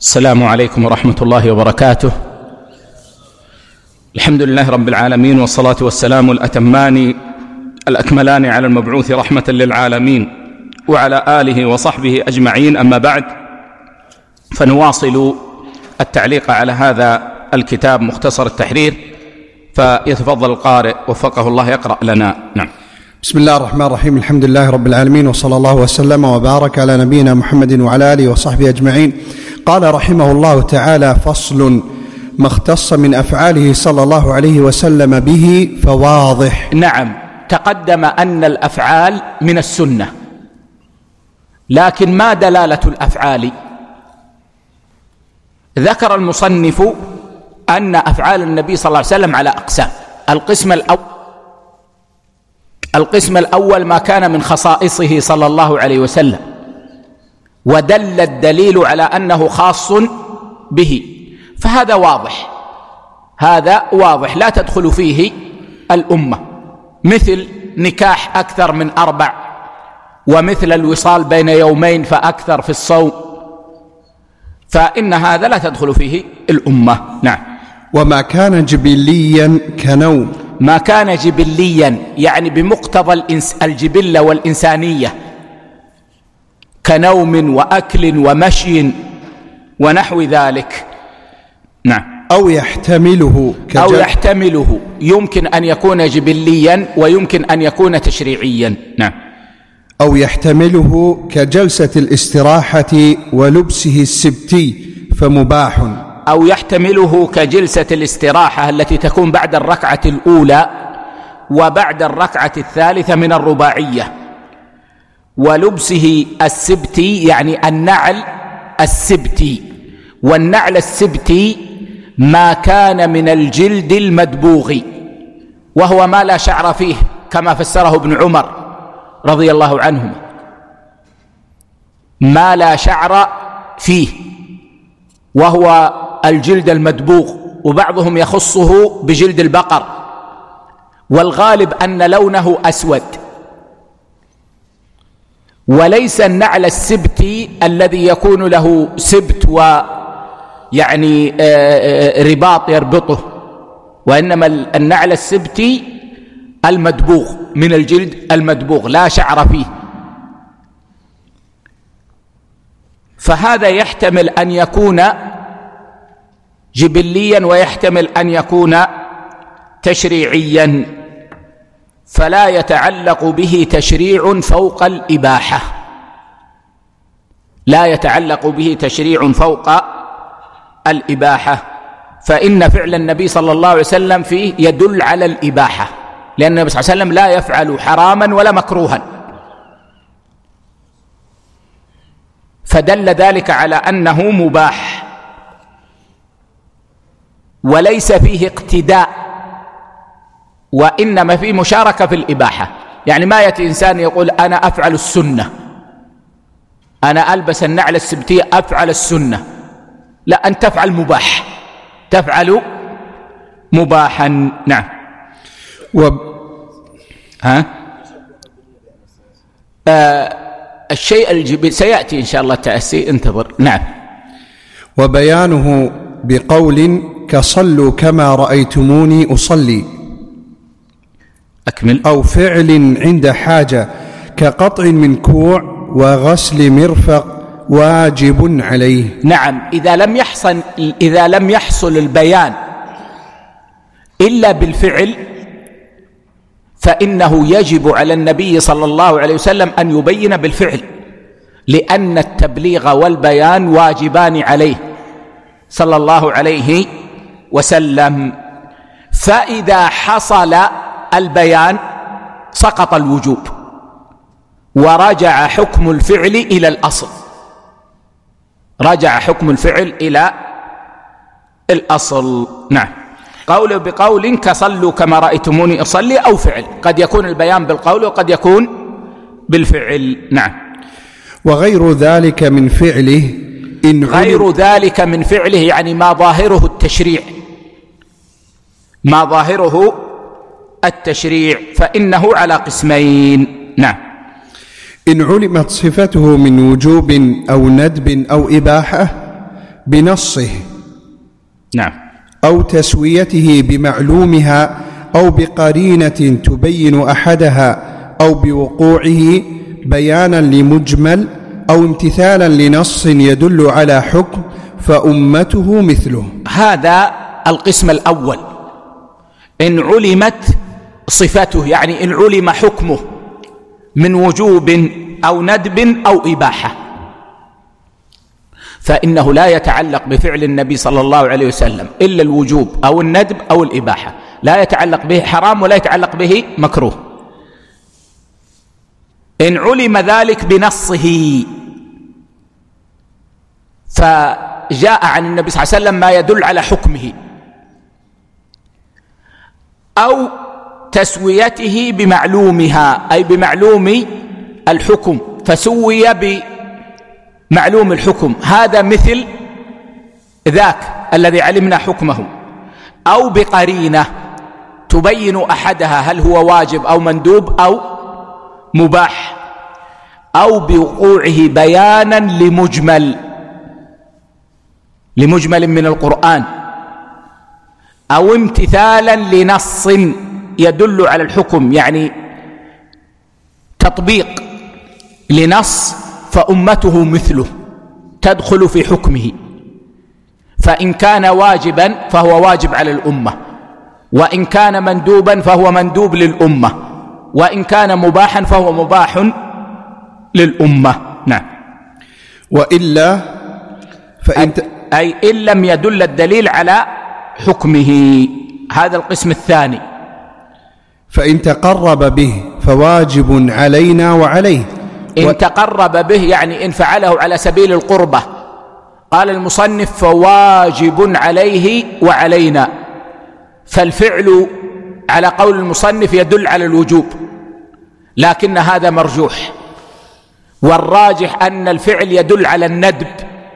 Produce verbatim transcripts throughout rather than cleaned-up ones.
السلام عليكم ورحمة الله وبركاته. الحمد لله رب العالمين، والصلاة والسلام الأتمان الأكملان على المبعوث رحمة للعالمين وعلى آله وصحبه أجمعين. أما بعد، فنواصل التعليق على هذا الكتاب مختصر التحرير، فيتفضل القارئ وفقه الله يقرأ لنا. نعم. بسم الله الرحمن الرحيم. الحمد لله رب العالمين، وصلى الله وسلم وبارك على نبينا محمد وعلى آله وصحبه أجمعين. قال رحمه الله تعالى: فصل: ما اختص من أفعاله صلى الله عليه وسلم به فواضح. نعم، تقدم أن الأفعال من السنة، لكن ما دلالة الأفعال؟ ذكر المصنف أن أفعال النبي صلى الله عليه وسلم على أقسام. القسم الأول القسم الأول ما كان من خصائصه صلى الله عليه وسلم، ودل الدليل على أنه خاص به، فهذا واضح، هذا واضح لا تدخل فيه الأمة، مثل نكاح أكثر من أربع، ومثل الوصال بين يومين فأكثر في الصوم، فإن هذا لا تدخل فيه الأمة. نعم. وما كان جبليا كنوم. ما كان جبليا يعني بمقتضى الجبلة والإنسانية، كنوم وأكل ومشي ونحو ذلك. نعم. أو يحتمله كجل... أو يحتمله، يمكن أن يكون جبليا ويمكن أن يكون تشريعيا. نعم. أو يحتمله كجلسة الاستراحة ولبسه السبتي فمباح. أو يحتمله كجلسة الاستراحة التي تكون بعد الركعة الأولى وبعد الركعة الثالثة من الرباعية، ولبسه السبتي يعني النعل السبتي، والنعل السبتي ما كان من الجلد المدبوغ، وهو ما لا شعر فيه كما فسره ابن عمر رضي الله عنهما، ما لا شعر فيه وهو الجلد المدبوغ، وبعضهم يخصه بجلد البقر، والغالب أن لونه أسود، وليس النعل السبتي الذي يكون له سبت ويعني رباط يربطه، وإنما النعل السبتي المدبوغ من الجلد المدبوغ لا شعر فيه، فهذا يحتمل أن يكون جبليا ويحتمل أن يكون تشريعيا، فلا يتعلق به تشريع فوق الإباحة، لا يتعلق به تشريع فوق الإباحة، فإن فعل النبي صلى الله عليه وسلم فيه يدل على الإباحة، لأن النبي صلى الله عليه وسلم لا يفعل حراما ولا مكروها، فدل ذلك على أنه مباح، وليس فيه اقتداء، وإنما فيه مشاركة في الإباحة. يعني ما يأتي إنسان يقول أنا أفعل السنة، أنا ألبس النعل السبتي أفعل السنة، لا، أن تفعل مباح، تفعل مباحا. نعم. و... ها؟ آه الشيء الجبل سيأتي إن شاء الله التأسي، انتظر. نعم. وبيانه بقول كصلوا كما رأيتموني أصلي. أكمل. أو فعل عند حاجة كقطع من كوع وغسل مرفق واجب عليه. نعم. إذا لم يحصل إذا لم يحصل البيان إلا بالفعل، فإنه يجب على النبي صلى الله عليه وسلم أن يبين بالفعل، لأن التبليغ والبيان واجبان عليه صلى الله عليه وسلم، فإذا حصل البيان سقط الوجوب، ورجع حكم الفعل إلى الأصل، رجع حكم الفعل إلى الأصل. نعم. قول بقول كصلوا كما رأيتموني أصلي، أو فعل، قد يكون البيان بالقول وقد يكون بالفعل. نعم. وغير ذلك من فعله إن غير ذلك من فعله يعني ما ظاهره التشريع، ما ظاهره التشريع، فإنه على قسمين. نعم. إن علمت صفته من وجوب أو ندب أو إباحة بنصه نعم أو تسويته بمعلومها أو بقرينة تبين أحدها أو بوقوعه بيانا لمجمل أو امتثالا لنص يدل على حكم فأمته مثله. هذا القسم الأول، إن علمت صفته، يعني إن علم حكمه من وجوب أو ندب أو إباحة، فإنه لا يتعلق بفعل النبي صلى الله عليه وسلم إلا الوجوب أو الندب أو الإباحة، لا يتعلق به حرام ولا يتعلق به مكروه. إن علم ذلك بنصه، فجاء عن النبي صلى الله عليه وسلم ما يدل على حكمه، أو تسويته بمعلومها أي بمعلوم الحكم، فسوي بمعلوم الحكم، هذا مثل ذاك الذي علمنا حكمه، أو بقرينة تبين أحدها هل هو واجب أو مندوب أو مباح، أو بوقوعه بيانا لمجمل لمجمل من القرآن، أو امتثالا لنص يدل على الحكم، يعني تطبيق لنص، فأمته مثله تدخل في حكمه، فإن كان واجبا فهو واجب على الأمة، وإن كان مندوبا فهو مندوب للأمة، وإن كان مباحا فهو مباح للأمة. نعم. وإلا فإن أي إن لم يدل الدليل على حكمه، هذا القسم الثاني. فإن تقرب به فواجب علينا وعليه. إن و... تقرب به يعني إن فعله على سبيل القربة، قال المصنف فواجب عليه وعلينا، فالفعل على قول المصنف يدل على الوجوب، لكن هذا مرجوح، والراجح أن الفعل يدل على الندب،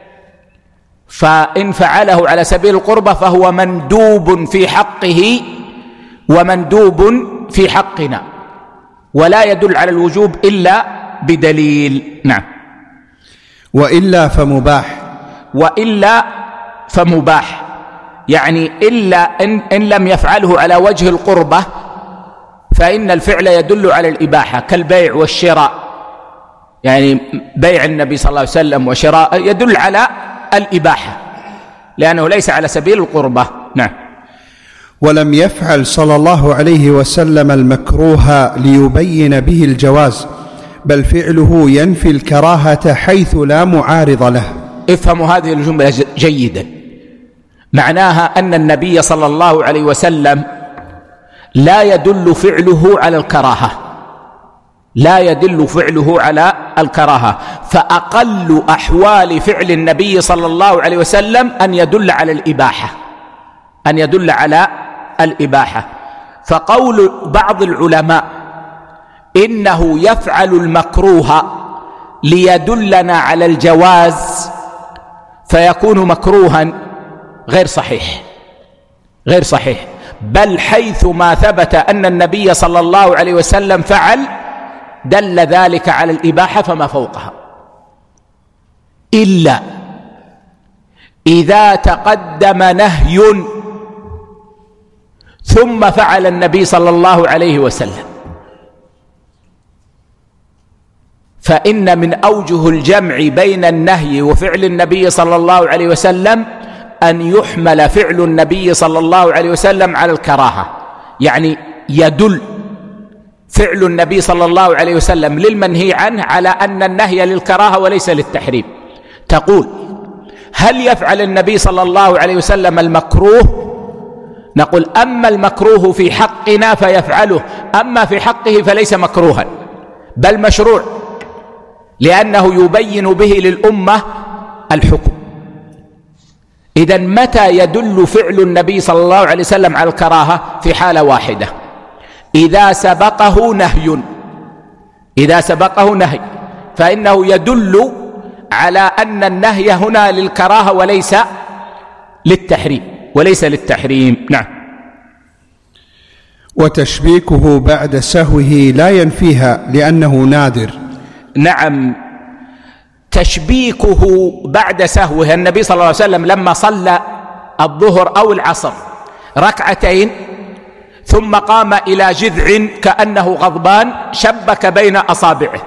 فإن فعله على سبيل القربة فهو مندوب في حقه ومندوب في حقنا، ولا يدل على الوجوب إلا بدليل. نعم. وإلا فمباح. وإلا فمباح يعني إلا إن, إن لم يفعله على وجه القربة فإن الفعل يدل على الإباحة، كالبيع والشراء، يعني بيع النبي صلى الله عليه وسلم وشراء يدل على الإباحة لأنه ليس على سبيل القربة. نعم. ولم يفعل صلى الله عليه وسلم المكروه ليبين به الجواز، بل فعله ينفي الكراهة حيث لا معارض له. افهموا هذه الجملة جيدا، معناها أن النبي صلى الله عليه وسلم لا يدل فعله على الكراهة، لا يدل فعله على الكراهة، فأقل أحوال فعل النبي صلى الله عليه وسلم أن يدل على الإباحة، أن يدل على الإباحة. فقول بعض العلماء إنه يفعل المكروه ليدلنا على الجواز فيكون مكروها غير صحيح، غير صحيح، بل حيث ما ثبت أن النبي صلى الله عليه وسلم فعل دل ذلك على الإباحة فما فوقها، إلا إذا تقدم نهي ثم فعل النبي صلى الله عليه وسلم، فإن من أوجه الجمع بين النهي وفعل النبي صلى الله عليه وسلم أن يحمل فعل النبي صلى الله عليه وسلم على الكراهة، يعني يدل فعل النبي صلى الله عليه وسلم للمنهي عنه على أن النهي للكراهة وليس للتحريم. تقول هل يفعل النبي صلى الله عليه وسلم المكروه؟ نقول أما المكروه في حقنا فيفعله، أما في حقه فليس مكروها بل مشروع، لأنه يبين به للأمة الحكم. إذن متى يدل فعل النبي صلى الله عليه وسلم على الكراهة؟ في حالة واحدة، إذا سبقه نهي، إذا سبقه نهي فإنه يدل على أن النهي هنا للكراهة وليس للتحريم، وليس للتحريم. نعم. وتشبيكه بعد سهوه لا ينفيها لأنه نادر. نعم، تشبيكه بعد سهوه. النبي صلى الله عليه وسلم لما صلى الظهر أو العصر ركعتين ثم قام إلى جذع كأنه غضبان شبك بين أصابعه.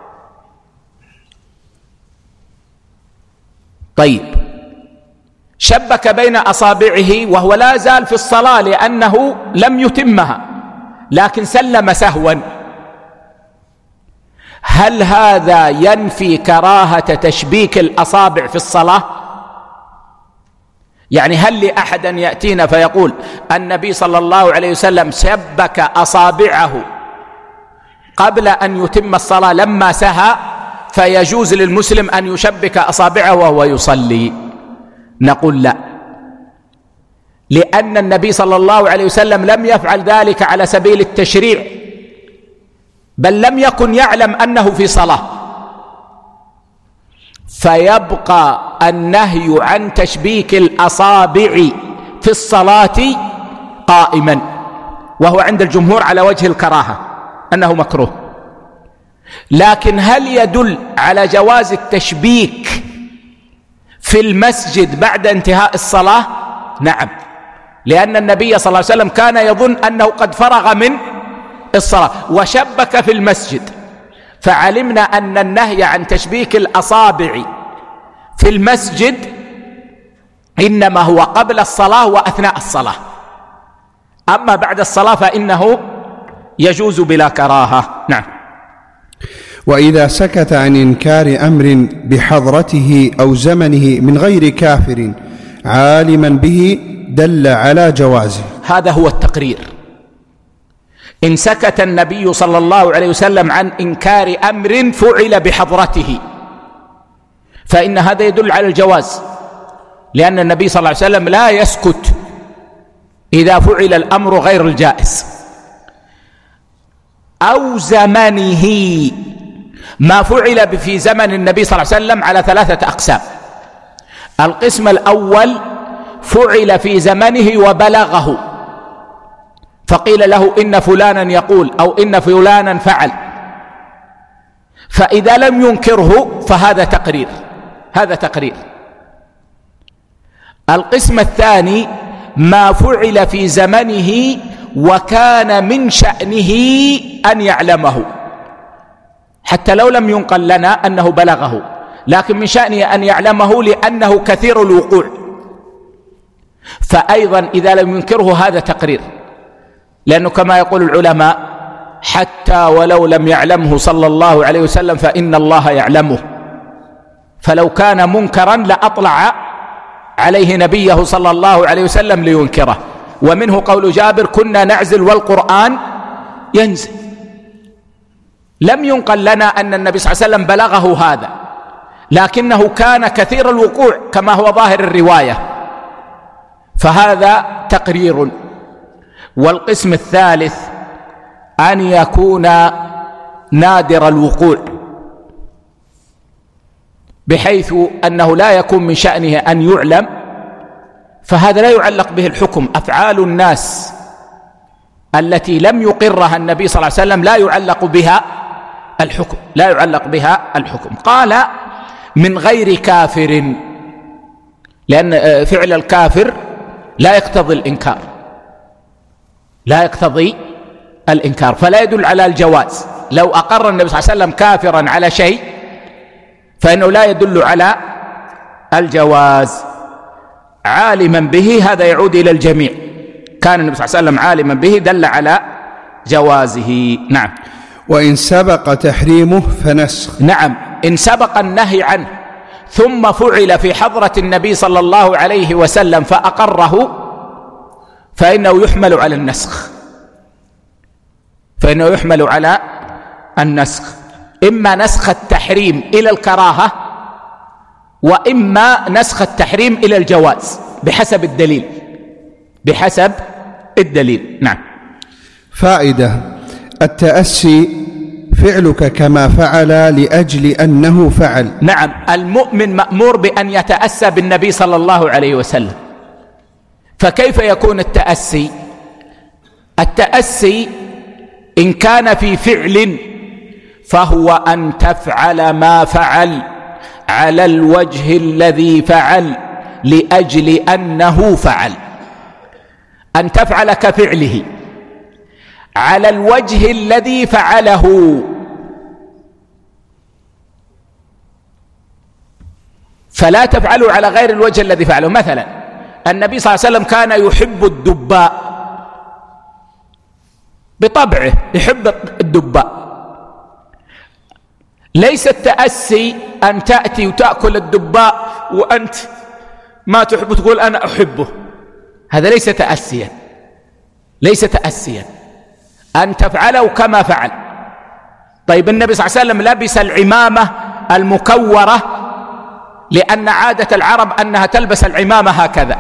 طيب، شبك بين أصابعه وهو لا زال في الصلاة لأنه لم يتمها، لكن سلم سهوا. هل هذا ينفي كراهة تشبيك الأصابع في الصلاة؟ يعني هل لأحد يأتينا فيقول النبي صلى الله عليه وسلم شبك أصابعه قبل أن يتم الصلاة لما سهى، فيجوز للمسلم أن يشبك أصابعه وهو يصلي؟ نقول لا، لأن النبي صلى الله عليه وسلم لم يفعل ذلك على سبيل التشريع، بل لم يكن يعلم أنه في صلاة، فيبقى النهي عن تشبيك الأصابع في الصلاة قائما، وهو عند الجمهور على وجه الكراهة أنه مكروه. لكن هل يدل على جواز التشبيك في المسجد بعد انتهاء الصلاة؟ نعم، لأن النبي صلى الله عليه وسلم كان يظن أنه قد فرغ من الصلاة وشبك في المسجد، فعلمنا أن النهي عن تشبيك الأصابع في المسجد إنما هو قبل الصلاة وأثناء الصلاة، أما بعد الصلاة فإنه يجوز بلا كراهة. نعم. وإذا سكت عن إنكار أمر بحضرته أو زمنه من غير كافر عالما به دل على جوازه. هذا هو التقرير. إن سكت النبي صلى الله عليه وسلم عن إنكار أمر فعل بحضرته فإن هذا يدل على الجواز، لأن النبي صلى الله عليه وسلم لا يسكت إذا فعل الأمر غير الجائز. أو زمنه، ما فعل في زمن النبي صلى الله عليه وسلم على ثلاثة أقسام. القسم الأول فعل في زمنه وبلغه، فقيل له إن فلانا يقول أو إن فلانا فعل، فإذا لم ينكره فهذا تقرير، هذا تقرير. القسم الثاني ما فعل في زمنه وكان من شأنه أن يعلمه، حتى لو لم ينقل لنا أنه بلغه، لكن من شأنه أن يعلمه لأنه كثير الوقوع، فأيضا إذا لم ينكره هذا تقرير، لأنه كما يقول العلماء حتى ولو لم يعلمه صلى الله عليه وسلم فإن الله يعلمه، فلو كان منكرا لأطلع عليه نبيه صلى الله عليه وسلم لينكره. ومنه قول جابر كنا نعزل والقرآن ينزل. لم ينقل لنا أن النبي صلى الله عليه وسلم بلغه هذا، لكنه كان كثير الوقوع كما هو ظاهر الرواية، فهذا تقرير. والقسم الثالث أن يكون نادر الوقوع بحيث أنه لا يكون من شأنه أن يعلم، فهذا لا يعلق به الحكم. أفعال الناس التي لم يقرها النبي صلى الله عليه وسلم لا يعلق بها الحكم، لا يعلق بها الحكم. قال من غير كافر، لأن فعل الكافر لا يقتضي الإنكار، لا يقتضي الإنكار، فلا يدل على الجواز. لو أقر النبي صلى الله عليه وسلم كافرا على شيء فإنه لا يدل على الجواز. عالما به هذا يعود إلى الجميع، كان النبي صلى الله عليه وسلم عالما به دل على جوازه. نعم. وإن سبق تحريمه فنسخ. نعم، إن سبق النهي عنه ثم فعل في حضرة النبي صلى الله عليه وسلم فأقره فإنه يحمل على النسخ، فإنه يحمل على النسخ، إما نسخ التحريم إلى الكراهة وإما نسخ التحريم إلى الجواز بحسب الدليل، بحسب الدليل. نعم. فائدة: التأسي فعلك كما فعل لأجل أنه فعل. نعم، المؤمن مأمور بأن يتأسى بالنبي صلى الله عليه وسلم. فكيف يكون التأسي؟ التأسي إن كان في فعل فهو أن تفعل ما فعل على الوجه الذي فعل لأجل أنه فعل. أن تفعل كفعله على الوجه الذي فعله، فلا تفعله على غير الوجه الذي فعله. مثلا النبي صلى الله عليه وسلم كان يحب الدباء بطبعه، يحب الدباء. ليس التأسي أن تأتي وتأكل الدباء وأنت ما تحب تقول أنا أحبه، هذا ليس تأسيا، ليس تأسيا أن تفعله كما فعل. طيب النبي صلى الله عليه وسلم لبس العمامة المكورة لأن عادة العرب أنها تلبس العمامة هكذا،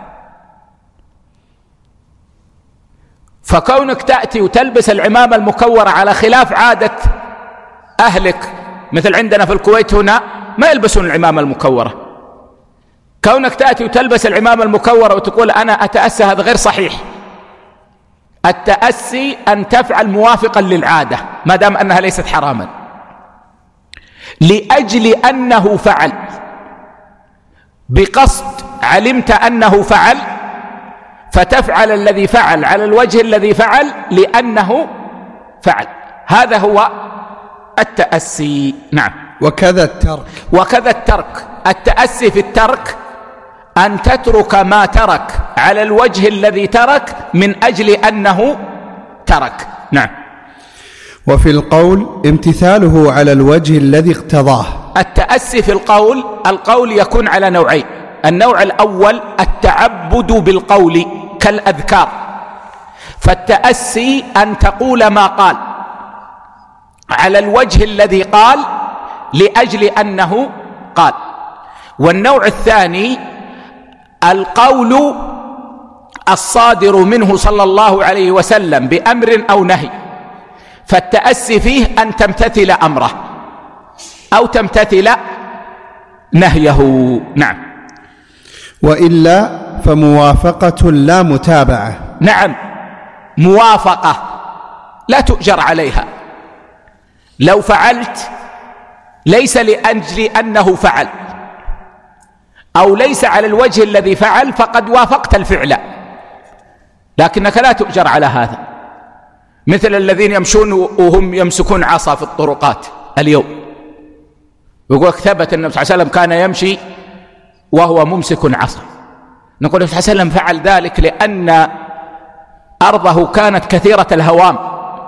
فكونك تأتي وتلبس العمامة المكورة على خلاف عادة أهلك، مثل عندنا في الكويت هنا ما يلبسون العمامة المكورة، كونك تأتي وتلبس العمامة المكورة وتقول أنا أتأسى، هذا غير صحيح. التأسي أن تفعل موافقا للعادة ما دام أنها ليست حراما، لأجل أنه فعل، بقصد علمت أنه فعل فتفعل الذي فعل على الوجه الذي فعل لأنه فعل. هذا هو التأسي. نعم. وكذا الترك. وكذا الترك. التأسي في الترك أن تترك ما ترك على الوجه الذي ترك من أجل أنه ترك. نعم. وفي القول امتثاله على الوجه الذي اقتضاه. التأسي في القول، القول يكون على نوعين. النوع الأول التعبد بالقول كالأذكار، فالتأسي أن تقول ما قال على الوجه الذي قال لأجل أنه قال. والنوع الثاني القول الصادر منه صلى الله عليه وسلم بأمر أو نهي، فالتأسي فيه أن تمتثل أمره أو تمتثل نهيه. نعم. وإلا فموافقة لا متابعة. نعم، موافقة لا تؤجر عليها. لو فعلت ليس لأجل أنه فعل أو ليس على الوجه الذي فعل فقد وافقت الفعل، لكنك لا تؤجر على هذا. مثل الذين يمشون وهم يمسكون عصا في الطرقات اليوم، يقول ثبت النبي صلى الله عليه وسلم كان يمشي وهو ممسك عصا، نقول النبي صلى الله عليه وسلم فعل ذلك لأن أرضه كانت كثيرة الهوام،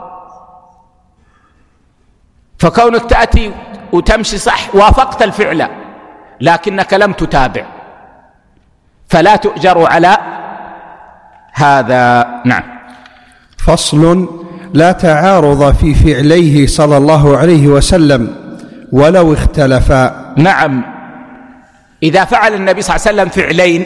فكونك تأتي وتمشي صح وافقت الفعل لكنك لم تتابع، فلا تؤجر على هذا. نعم. فصل: لا تعارض في فعليه صلى الله عليه وسلم ولو اختلفا. نعم، إذا فعل النبي صلى الله عليه وسلم فعلين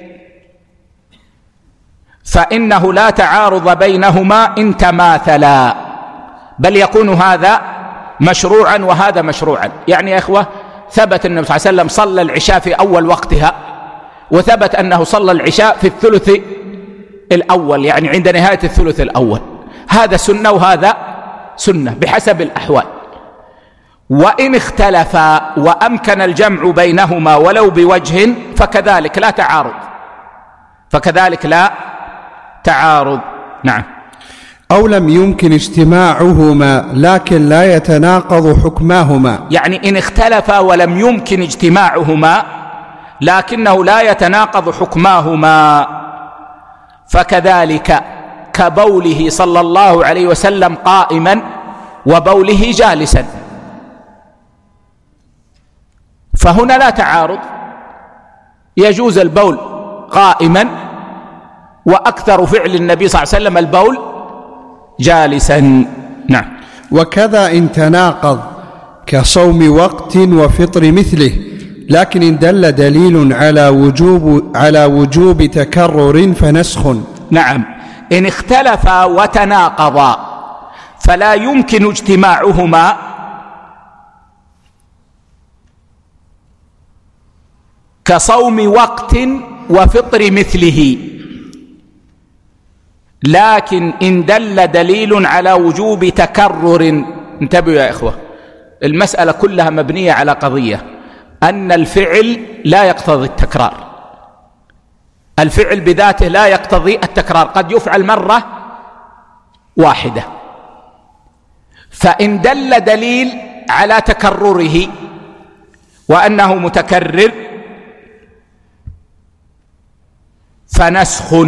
فإنه لا تعارض بينهما إن تماثلا، بل يكون هذا مشروعا وهذا مشروعا. يعني يا إخوة، ثبت النبي صلى الله عليه وسلم صلى العشاء في أول وقتها، وثبت أنه صلى العشاء في الثلث الأول، يعني عند نهاية الثلث الأول. هذا سنة وهذا سنة بحسب الأحوال. وإن اختلفا وأمكن الجمع بينهما ولو بوجه فكذلك لا تعارض، فكذلك لا تعارض. نعم. أو لم يمكن اجتماعهما لكن لا يتناقض حكماهما. يعني إن اختلفا ولم يمكن اجتماعهما لكنه لا يتناقض حكماهما، فكذلك كبوله صلى الله عليه وسلم قائما وبوله جالسا، فهنا لا تعارض، يجوز البول قائما، وأكثر فعل النبي صلى الله عليه وسلم البول جالسا. نعم. وكذا إن تناقض كصوم وقت وفطر مثله، لكن إن دل دليل على وجوب على وجوب تكرر فنسخ. نعم، إن اختلفا وتناقضا فلا يمكن اجتماعهما كصوم وقت وفطر مثله، لكن إن دل دليل على وجوب تكرر. انتبهوا يا إخوة، المسألة كلها مبنية على قضية: أن الفعل لا يقتضي التكرار، الفعل بذاته لا يقتضي التكرار، قد يفعل مرة واحدة. فإن دل دليل على تكرره وأنه متكرر فنسخ،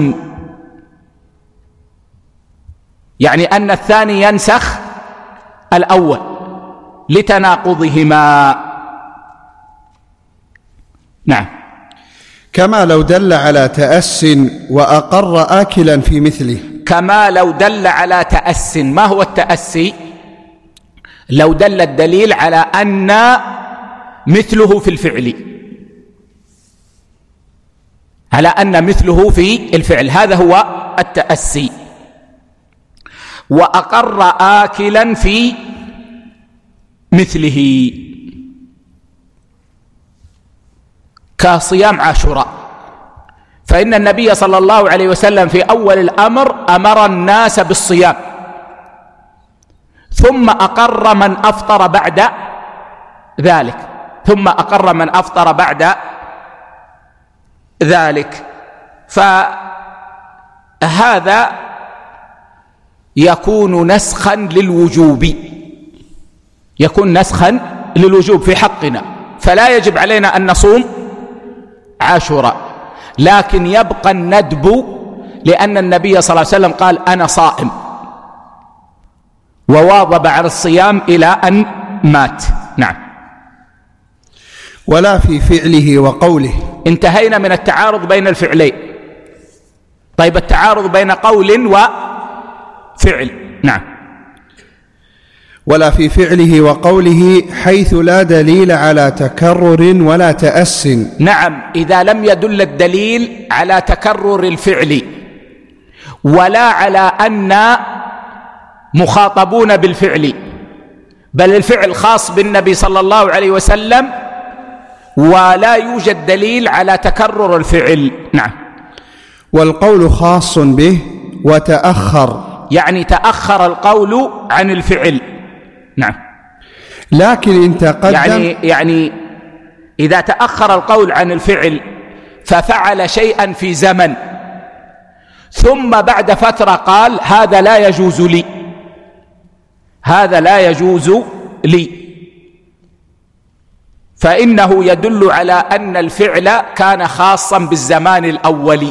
يعني أن الثاني ينسخ الأول لتناقضهما. نعم. كما لو دل على تأس وأقر آكلا في مثله. كما لو دل على تأس. ما هو التأسي؟ لو دل الدليل على أن مثله في الفعل، على أن مثله في الفعل، هذا هو التأسي. وأقر آكلا في مثله كصيام عاشوراء، فإن النبي صلى الله عليه وسلم في أول الأمر أمر الناس بالصيام، ثم أقر من أفطر بعد ذلك ثم أقر من أفطر بعد ذلك فهذا يكون نسخا للوجوب، يكون نسخا للوجوب في حقنا، فلا يجب علينا أن نصوم عاشوراء، لكن يبقى الندب، لأن النبي صلى الله عليه وسلم قال أنا صائم وواظب على الصيام إلى أن مات. نعم. ولا في فعله وقوله. انتهينا من التعارض بين الفعلين. طيب التعارض بين قول وفعل. نعم. ولا في فعله وقوله حيث لا دليل على تكرر ولا تأس. نعم، إذا لم يدل الدليل على تكرر الفعل ولا على أن مخاطبون بالفعل، بل الفعل خاص بالنبي صلى الله عليه وسلم ولا يوجد دليل على تكرر الفعل. نعم. والقول خاص به وتأخر، يعني تأخر القول عن الفعل. نعم. لكن إن تقدم، يعني, يعني إذا تأخر القول عن الفعل ففعل شيئا في زمن ثم بعد فترة قال هذا لا يجوز لي، هذا لا يجوز لي، فإنه يدل على أن الفعل كان خاصا بالزمان الأول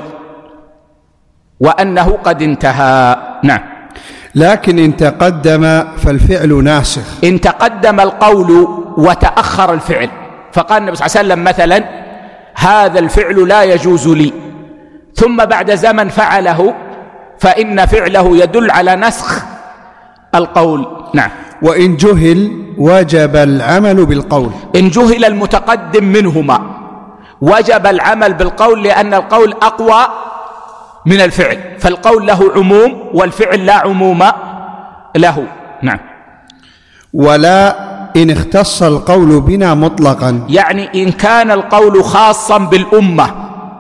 وأنه قد انتهى. نعم. لكن إن تقدم فالفعل ناسخ. إن تقدم القول وتأخر الفعل، فقال النبي صلى الله عليه وسلم مثلا هذا الفعل لا يجوز لي، ثم بعد زمن فعله، فإن فعله يدل على نسخ القول. نعم. وإن جهل وجب العمل بالقول. إن جهل المتقدم منهما وجب العمل بالقول، لأن القول أقوى من الفعل، فالقول له عموم والفعل لا عموم له. نعم. ولا إن اختص القول بنا مطلقا، يعني إن كان القول خاصا بالأمة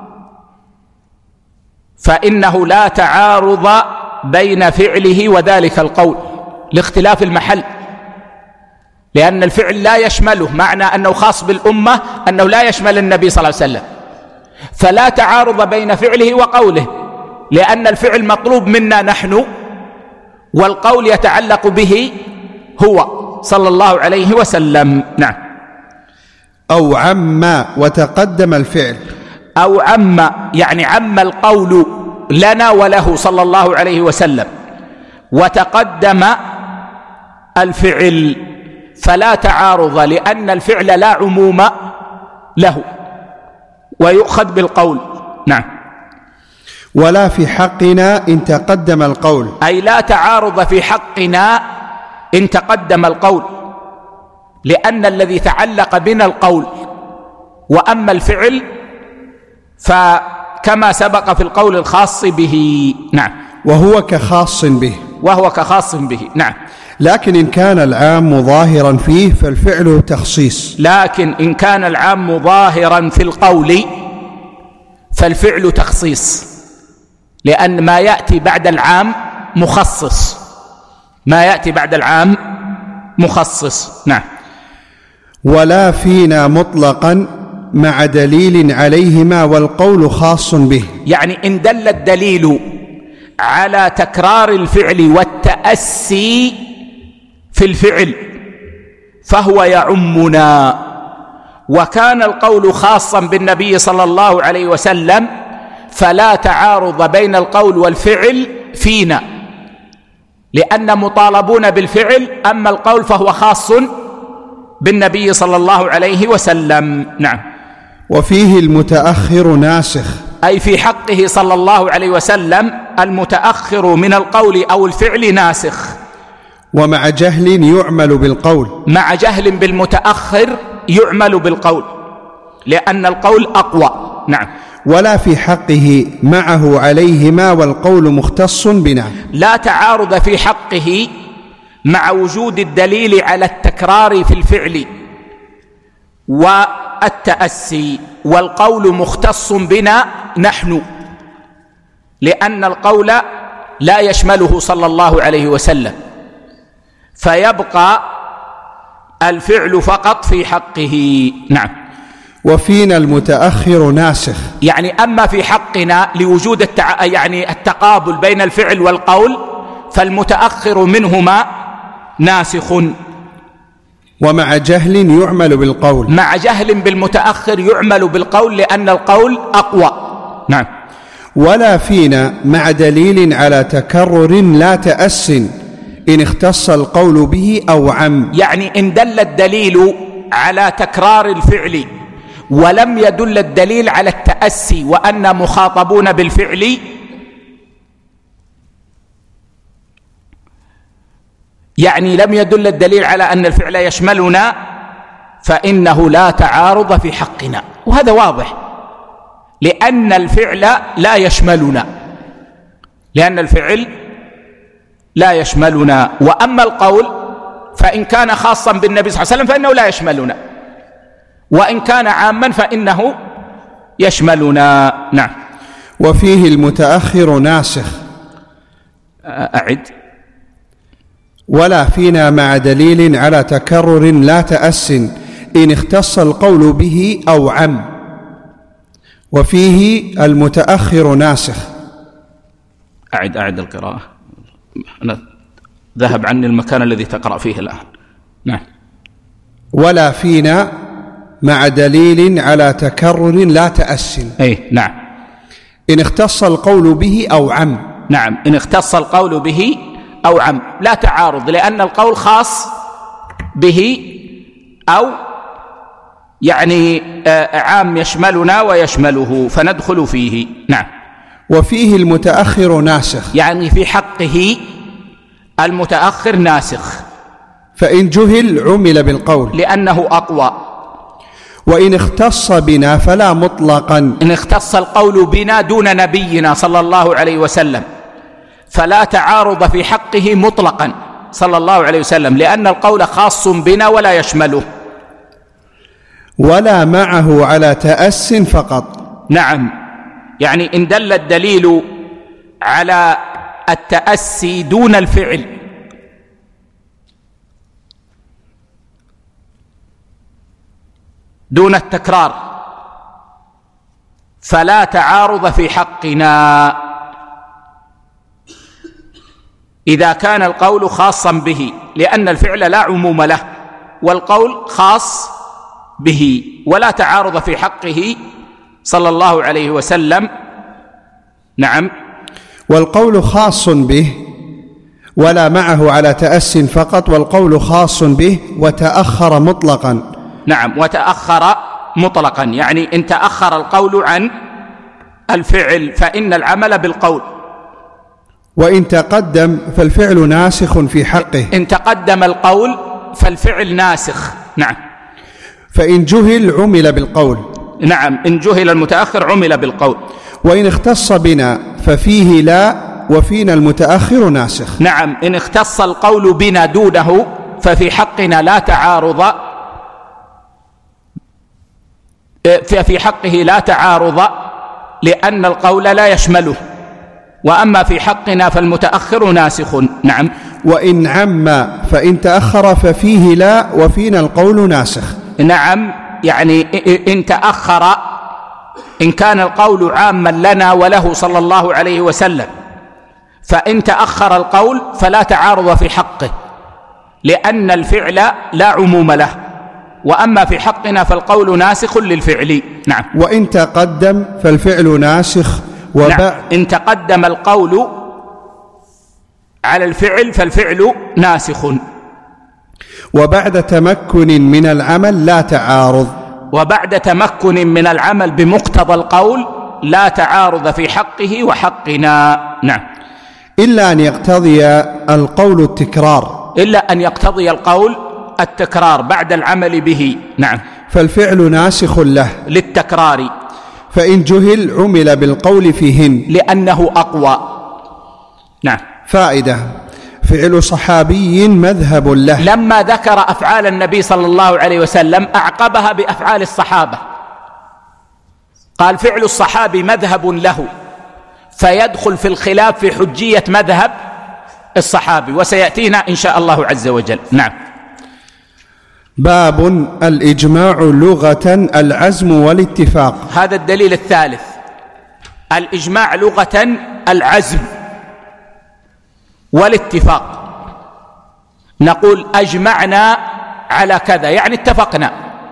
فإنه لا تعارض بين فعله وذلك القول لاختلاف المحل، لأن الفعل لا يشمله، معنى أنه خاص بالأمة أنه لا يشمل النبي صلى الله عليه وسلم، فلا تعارض بين فعله وقوله، لأن الفعل مطلوب منا نحن والقول يتعلق به هو صلى الله عليه وسلم. نعم. أو عم وتقدم الفعل. أو عم، يعني عم القول لنا وله صلى الله عليه وسلم وتقدم الفعل، فلا تعارض، لأن الفعل لا عموم له ويؤخذ بالقول. نعم. ولا في حقنا إن تقدم القول، أي لا تعارض في حقنا إن تقدم القول، لأن الذي تعلق بنا القول، وأما الفعل فكما سبق في القول الخاص به. نعم. وهو كخاص به. وهو كخاص به. نعم. لكن إن كان العام ظاهرا فيه فالفعل تخصيص. لكن إن كان العام ظاهرا في القول فالفعل تخصيص، لأن ما يأتي بعد العام مخصص، ما يأتي بعد العام مخصص. نعم. ولا فينا مطلقا مع دليل عليهما والقول خاص به. يعني إن دل الدليل على تكرار الفعل والتأسي في الفعل فهو يعمنا، وكان القول خاصا بالنبي صلى الله عليه وسلم فلا تعارض بين القول والفعل فينا، لأن مطالبون بالفعل، أما القول فهو خاص بالنبي صلى الله عليه وسلم. نعم. وفيه المتأخر ناسخ، أي في حقه صلى الله عليه وسلم المتأخر من القول أو الفعل ناسخ. ومع جهل يعمل بالقول، مع جهل بالمتأخر يعمل بالقول لأن القول أقوى. نعم. ولا في حقه معه عليهما والقول مختص بنا، لا تعارض في حقه مع وجود الدليل على التكرار في الفعل والتأسي، والقول مختص بنا نحن، لأن القول لا يشمله صلى الله عليه وسلم، فيبقى الفعل فقط في حقه. نعم. وفينا المتأخر ناسخ، يعني أما في حقنا لوجود التع... يعني التقابل بين الفعل والقول فالمتأخر منهما ناسخ. ومع جهل يعمل بالقول، مع جهل بالمتأخر يعمل بالقول لأن القول أقوى. نعم. ولا فينا مع دليل على تكرر لا تأس إن اختص القول به أو عم. يعني إن دل الدليل على تكرار الفعل ولم يدل الدليل على التأسي وأن مخاطبون بالفعل، يعني لم يدل الدليل على أن الفعل يشملنا، فإنه لا تعارض في حقنا، وهذا واضح، لأن الفعل لا يشملنا، لأن الفعل لا يشملنا. وأما القول فإن كان خاصا بالنبي صلى الله عليه وسلم فإنه لا يشملنا، وإن كان عاما فإنه يشملنا. نعم. وفيه المتأخر ناسخ. أعد. ولا فينا مع دليل على تكرر لا تأس إن اختص القول به أو عم. وفيه المتأخر ناسخ. أعد أعد القراءة، أنا ذهب عني المكان الذي تقرأ فيه الآن. نعم. ولا فينا مع دليل على تكرر لا تأس. أي نعم. إن اختص القول به أو عم. نعم. إن اختص القول به أو عم لا تعارض، لأن القول خاص به أو يعني عام يشملنا ويشمله فندخل فيه. نعم. وفيه المتأخر ناسخ، يعني في حقه المتأخر ناسخ، فإن جهل عمل بالقول لأنه أقوى. وإن اختص بنا فلا مطلقا، إن اختص القول بنا دون نبينا صلى الله عليه وسلم فلا تعارض في حقه مطلقا صلى الله عليه وسلم، لأن القول خاص بنا ولا يشمله. ولا معه على تأس فقط. نعم. يعني إن دل الدليل على التأسي دون الفعل دون التكرار فلا تعارض في حقنا إذا كان القول خاصا به، لأن الفعل لا عموم له والقول خاص به، ولا تعارض في حقه صلى الله عليه وسلم. نعم. والقول خاص به ولا معه على تأس فقط، والقول خاص به وتأخر مطلقا. نعم. وتأخر مطلقا، يعني إن تأخر القول عن الفعل فإن العمل بالقول. وإن تقدم فالفعل ناسخ في حقه. إن تقدم القول فالفعل ناسخ. نعم. فإن جهل عمل بالقول. نعم. إن جهل المتأخر عمل بالقول. وإن اختص بنا ففيه لا وفينا المتأخر ناسخ. نعم. إن اختص القول بنا دونه ففي حقنا لا تعارض، في حقه لا تعارض لأن القول لا يشمله، وأما في حقنا فالمتأخر ناسخ. نعم. وإن عم فإن تأخر ففيه لا وفينا القول ناسخ. نعم، يعني إن تأخر، إن كان القول عاما لنا وله صلى الله عليه وسلم، فإن تأخر القول فلا تعارض في حقه، لأن الفعل لا عموم له، وأما في حقنا فالقول ناسخ للفعل. نعم. وإن تقدم فالفعل ناسخ. وب... نعم. إن تقدم القول على الفعل فالفعل ناسخ. وبعد تمكن من العمل لا تعارض. وبعد تمكن من العمل بمقتضى القول لا تعارض في حقه وحقنا. نعم. إلا أن يقتضي القول التكرار. إلا أن يقتضي القول التكرار بعد العمل به. نعم. فالفعل ناسخ له للتكرار. فإن جهل عمل بالقول فيهن لأنه أقوى. نعم. فائدة: فعل صحابي مذهب له. لما ذكر أفعال النبي صلى الله عليه وسلم أعقبها بأفعال الصحابة، قال فعل الصحابي مذهب له، فيدخل في الخلاف في حجية مذهب الصحابي، وسيأتينا إن شاء الله عز وجل. نعم. باب الإجماع لغة العزم والاتفاق. هذا الدليل الثالث. الإجماع لغة العزم والاتفاق. نقول أجمعنا على كذا، يعني اتفقنا،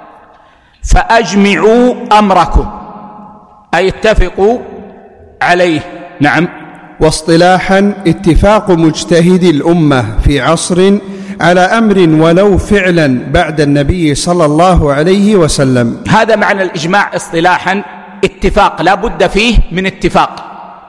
فأجمعوا أمركم، أي اتفقوا عليه. نعم. واصطلاحا اتفاق مجتهد الأمة في عصر على أمر ولو فعلا بعد النبي صلى الله عليه وسلم. هذا معنى الإجماع اصطلاحا، اتفاق لا بد فيه من اتفاق.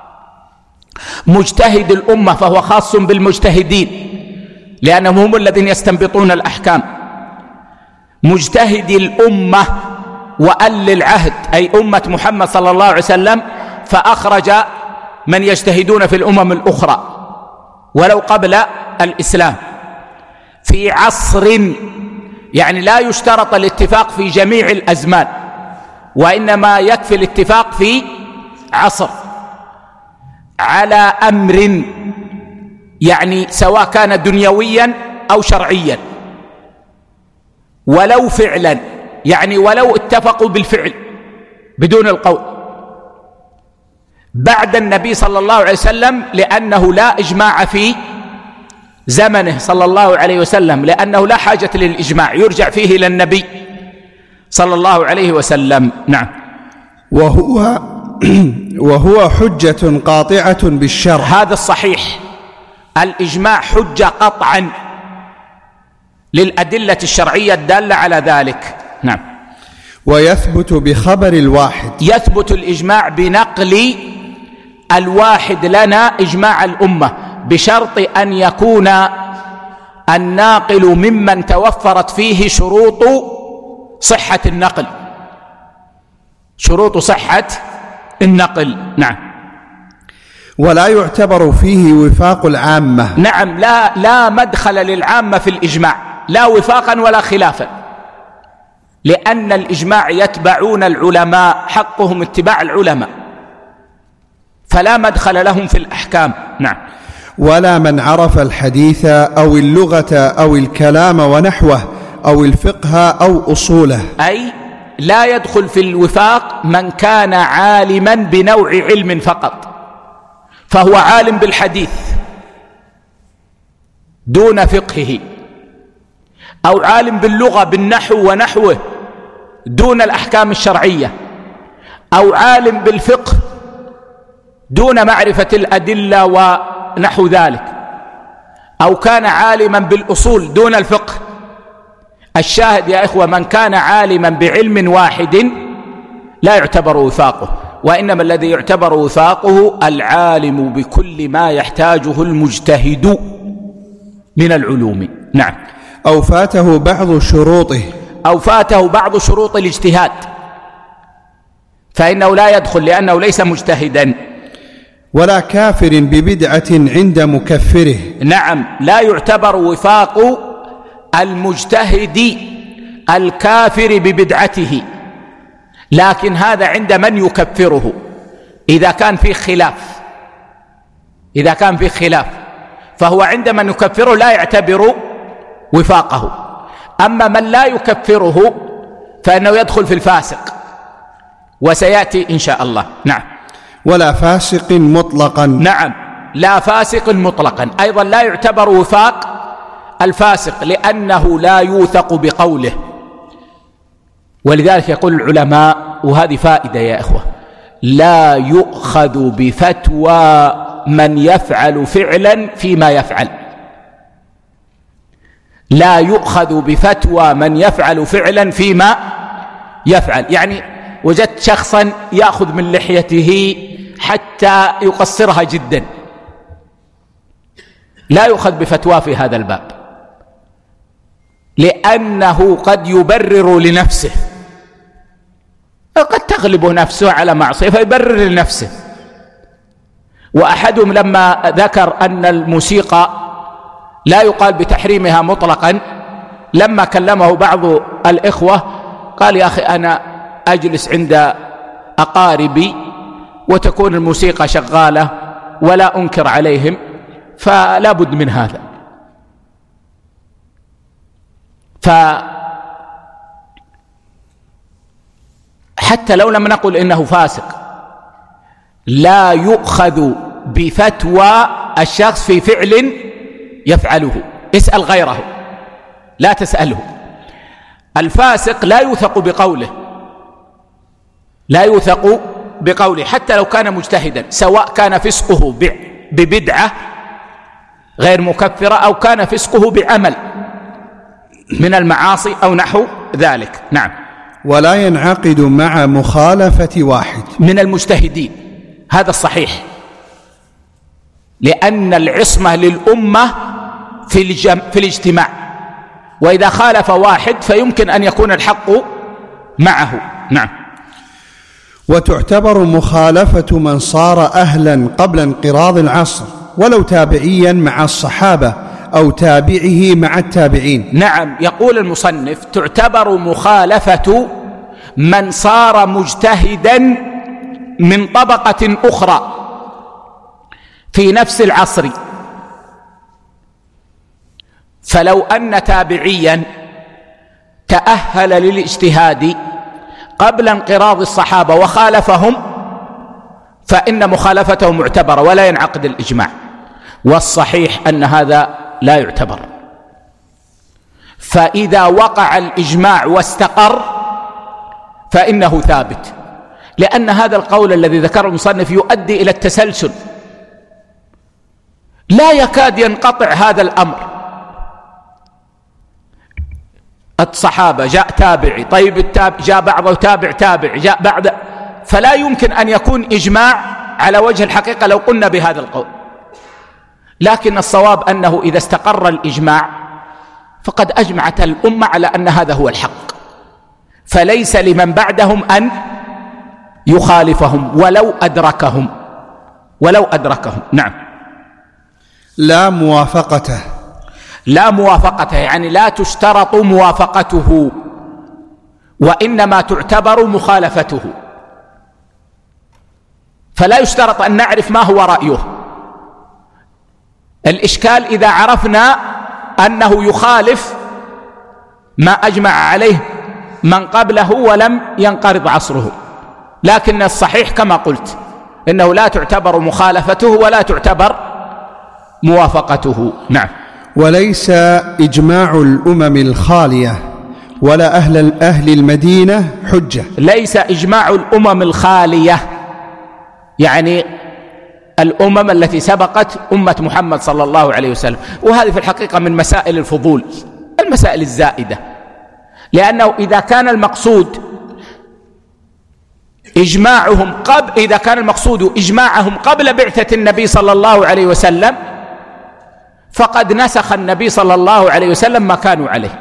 مجتهد الأمة فهو خاص بالمجتهدين لأنهم هم الذين يستنبطون الأحكام. مجتهد الأمة وأل العهد أي أمة محمد صلى الله عليه وسلم، فأخرج من يجتهدون في الأمم الأخرى ولو قبل الإسلام. في عصر يعني لا يشترط الاتفاق في جميع الأزمان، وإنما يكفي الاتفاق في عصر على أمر، يعني سواء كان دنيويا أو شرعيا، ولو فعلا، يعني ولو اتفقوا بالفعل بدون القول بعد النبي صلى الله عليه وسلم، لأنه لا إجماع في زمنه صلى الله عليه وسلم، لأنه لا حاجة للإجماع، يرجع فيه إلى النبي صلى الله عليه وسلم. نعم. وهو وهو حجة قاطعة بالشرع. هذا الصحيح، الإجماع حجة قطعا للأدلة الشرعية الدالة على ذلك. نعم. ويثبت بخبر الواحد. يثبت الإجماع بنقل الواحد لنا إجماع الأمة، بشرط أن يكون الناقل ممن توفرت فيه شروط صحة النقل. شروط صحة النقل. نعم. ولا يعتبر فيه وفاق العامة. نعم. لا لا مدخل للعامة في الإجماع، لا وفاقا ولا خلافا، لأن الإجماع يتبعون العلماء، حقهم اتباع العلماء، فلا مدخل لهم في الأحكام. نعم. ولا من عرف الحديث أو اللغة أو الكلام ونحوه أو الفقه أو أصوله. أي لا يدخل في الوفاق من كان عالما بنوع علم فقط، فهو عالم بالحديث دون فقهه، أو عالم باللغة بالنحو ونحوه دون الأحكام الشرعية، أو عالم بالفقه دون معرفة الأدلة ونحو ذلك، أو كان عالما بالأصول دون الفقه. الشاهد يا إخوة، من كان عالما بعلم واحد لا يعتبر وفاقه، وإنما الذي يعتبر وفاقه العالم بكل ما يحتاجه المجتهد من العلوم. نعم. أو فاته بعض شروطه. أو فاته بعض شروط الاجتهاد، فإنه لا يدخل لأنه ليس مجتهدا. ولا كافر ببدعة عند مكفره. نعم. لا يعتبر وفاق المجتهد الكافر ببدعته، لكن هذا عند من يكفره إذا كان في خلاف. إذا كان في خلاف فهو عند من يكفره لا يعتبر وفاقه. أما من لا يكفره فإنه يدخل في الفاسق، وسيأتي إن شاء الله. نعم. ولا فاسق مطلقا. نعم، لا فاسق مطلقا، أيضا لا يعتبر وفاق الفاسق لأنه لا يوثق بقوله. ولذلك يقول العلماء، وهذه فائدة يا إخوة، لا يؤخذ بفتوى من يفعل فعلا فيما يفعل. لا يؤخذ بفتوى من يفعل فعلا فيما يفعل. يعني وجدت شخصا يأخذ من لحيته حتى يقصرها جدا، لا يؤخذ بفتوى في هذا الباب، لأنه قد يبرر لنفسه، قد تغلب نفسه على معصية فيبرر لنفسه. وأحدهم لما ذكر أن الموسيقى لا يقال بتحريمها مطلقا، لما كلمه بعض الإخوة قال: يا أخي أنا أجلس عند أقاربي وتكون الموسيقى شغالة ولا أنكر عليهم، فلا بد من هذا. فحتى لو لم نقل إنه فاسق، لا يؤخذ بفتوى الشخص في فعل يفعله، اسأل غيره لا تسأله. الفاسق لا يوثق بقوله، لا يوثق بقوله حتى لو كان مجتهدا، سواء كان فسقه ببدعة غير مكفرة أو كان فسقه بعمل من المعاصي أو نحو ذلك. نعم. ولا ينعقد مع مخالفة واحد من المجتهدين، هذا الصحيح، لأن العصمة للأمة في, الجم... في الاجتماع، وإذا خالف واحد فيمكن أن يكون الحق معه. نعم. وتعتبر مخالفة من صار أهلا قبل انقراض العصر ولو تابعيا مع الصحابة أو تابعه مع التابعين. نعم، يقول المصنف: تعتبر مخالفة من صار مجتهدا من طبقة أخرى في نفس العصر. فلو أن تابعيا تأهل للاجتهاد قبل انقراض الصحابة وخالفهم فإن مخالفته معتبرة ولا ينعقد الإجماع، والصحيح أن هذا لا يعتبر. فإذا وقع الإجماع واستقر فإنه ثابت، لأن هذا القول الذي ذكره المصنف يؤدي إلى التسلسل، لا يكاد ينقطع هذا الأمر. الصحابة جاء تابعي، طيب التابع جاء بعضه تابع تابع جاء بعد، فلا يمكن أن يكون إجماع على وجه الحقيقة لو قلنا بهذا القول. لكن الصواب أنه إذا استقر الإجماع فقد أجمعت الأمة على أن هذا هو الحق، فليس لمن بعدهم أن يخالفهم ولو أدركهم ولو أدركهم. نعم. لا موافقته. لا موافقته يعني لا تشترط موافقته، وإنما تعتبر مخالفته، فلا يشترط أن نعرف ما هو رأيه. الإشكال إذا عرفنا أنه يخالف ما أجمع عليه من قبله ولم ينقرض عصره، لكن الصحيح كما قلت إنه لا تعتبر مخالفته ولا تعتبر موافقته. نعم. وليس إجماع الأمم الخالية ولا أهل أهل المدينة حجة. ليس إجماع الأمم الخالية يعني الأمم التي سبقت أمة محمد صلى الله عليه وسلم، وهذه في الحقيقة من مسائل الفضول، المسائل الزائدة، لأنه إذا كان المقصود إجماعهم قبل إذا كان المقصود إجماعهم قبل بعثة النبي صلى الله عليه وسلم فقد نسخ النبي صلى الله عليه وسلم ما كانوا عليه،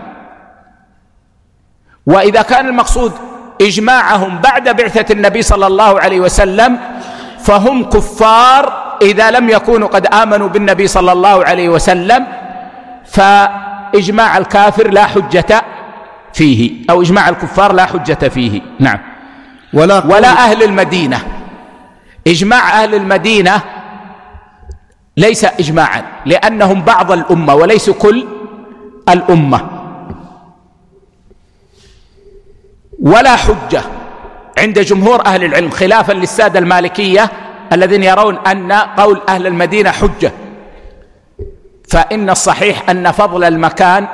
وإذا كان المقصود إجماعهم بعد بعثة النبي صلى الله عليه وسلم فهم كفار إذا لم يكونوا قد آمنوا بالنبي صلى الله عليه وسلم، فإجماع الكافر لا حجة فيه، أو إجماع الكفار لا حجة فيه. نعم. ولا, ولا أهل المدينة. إجماع أهل المدينة ليس إجماعا لأنهم بعض الأمة وليس كل الأمة. ولا حجة عند جمهور أهل العلم، خلافا للسادة المالكية الذين يرون أن قول أهل المدينة حجة. فإن الصحيح أن فضل المكان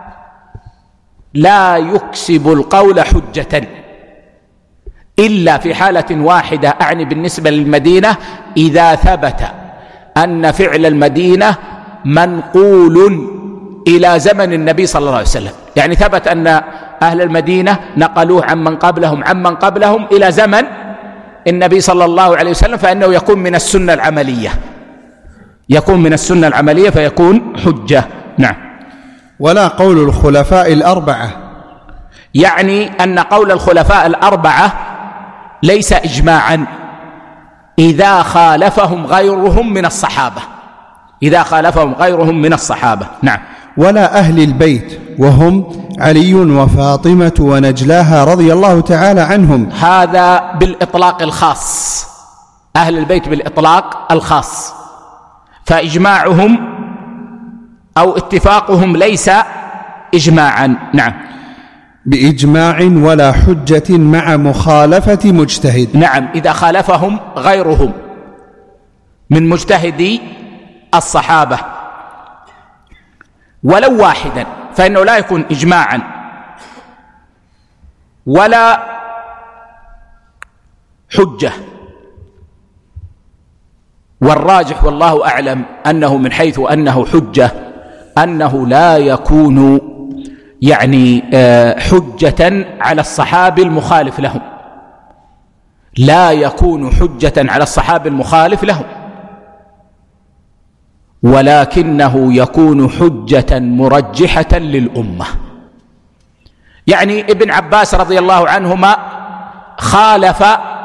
لا يكسب القول حجة إلا في حالة واحدة، أعني بالنسبة للمدينة، إذا ثبت أن فعل المدينة منقول إلى زمن النبي صلى الله عليه وسلم، يعني ثبت أن أهل المدينة نقلوه عمن قبلهم عمن قبلهم إلى زمن النبي صلى الله عليه وسلم، فإنه يكون من السنة العملية، يكون من السنة العملية فيكون حجة. نعم. ولا قول الخلفاء الأربعة، يعني أن قول الخلفاء الأربعة ليس إجماعا إذا خالفهم غيرهم من الصحابة، إذا خالفهم غيرهم من الصحابة. نعم. ولا أهل البيت وهم علي وفاطمة ونجلاها رضي الله تعالى عنهم، هذا بالإطلاق الخاص، أهل البيت بالإطلاق الخاص، فإجماعهم أو اتفاقهم ليس إجماعا. نعم. بإجماع ولا حجة مع مخالفة مجتهد. نعم، إذا خالفهم غيرهم من مجتهدي الصحابة ولو واحدا فإنه لا يكون إجماعا ولا حجة. والراجح والله أعلم أنه من حيث أنه حجة أنه لا يكون يعني حجة على الصحابي المخالف لهم، لا يكون حجة على الصحابي المخالف لهم، ولكنه يكون حجة مرجحة للأمة. يعني ابن عباس رضي الله عنهما خالف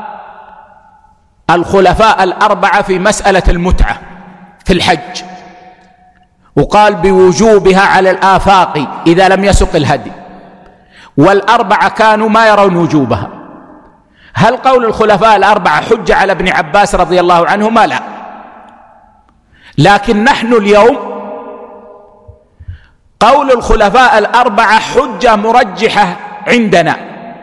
الخلفاء الأربعة في مسألة المتعة في الحج، وقال بوجوبها على الآفاق إذا لم يسق الهدي، والأربعة كانوا ما يرون وجوبها. هل قول الخلفاء الأربعة حجة على ابن عباس رضي الله عنهما؟ لا. لكن نحن اليوم قول الخلفاء الأربعة حجة مرجحة عندنا،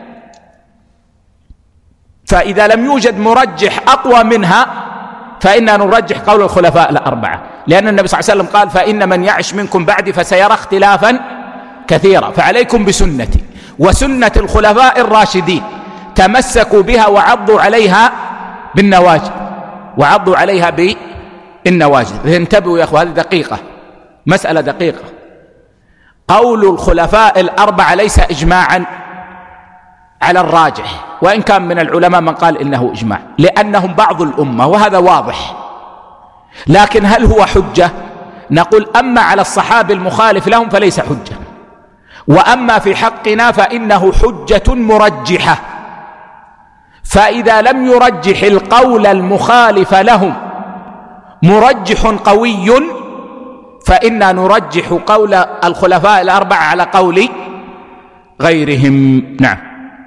فإذا لم يوجد مرجح أقوى منها فإننا نرجح قول الخلفاء الأربعة، لأن النبي صلى الله عليه وسلم قال فإن من يعش منكم بعدي فسيرى اختلافا كثيرا، فعليكم بسنتي وسنة الخلفاء الراشدين، تمسكوا بها وعضوا عليها بالنواجذ، وعضوا عليها بالنواجذ. انتبهوا يا أخوة، هذه دقيقة، مسألة دقيقة. قول الخلفاء الأربعة ليس إجماعا على الراجح، وإن كان من العلماء من قال إنه إجماع، لأنهم بعض الأمة وهذا واضح. لكن هل هو حجة؟ نقول أما على الصحابي المخالف لهم فليس حجة، وأما في حقنا فإنه حجة مرجحة. فإذا لم يرجح القول المخالف لهم مرجح قوي فإنا نرجح قول الخلفاء الأربعة على قول غيرهم. نعم.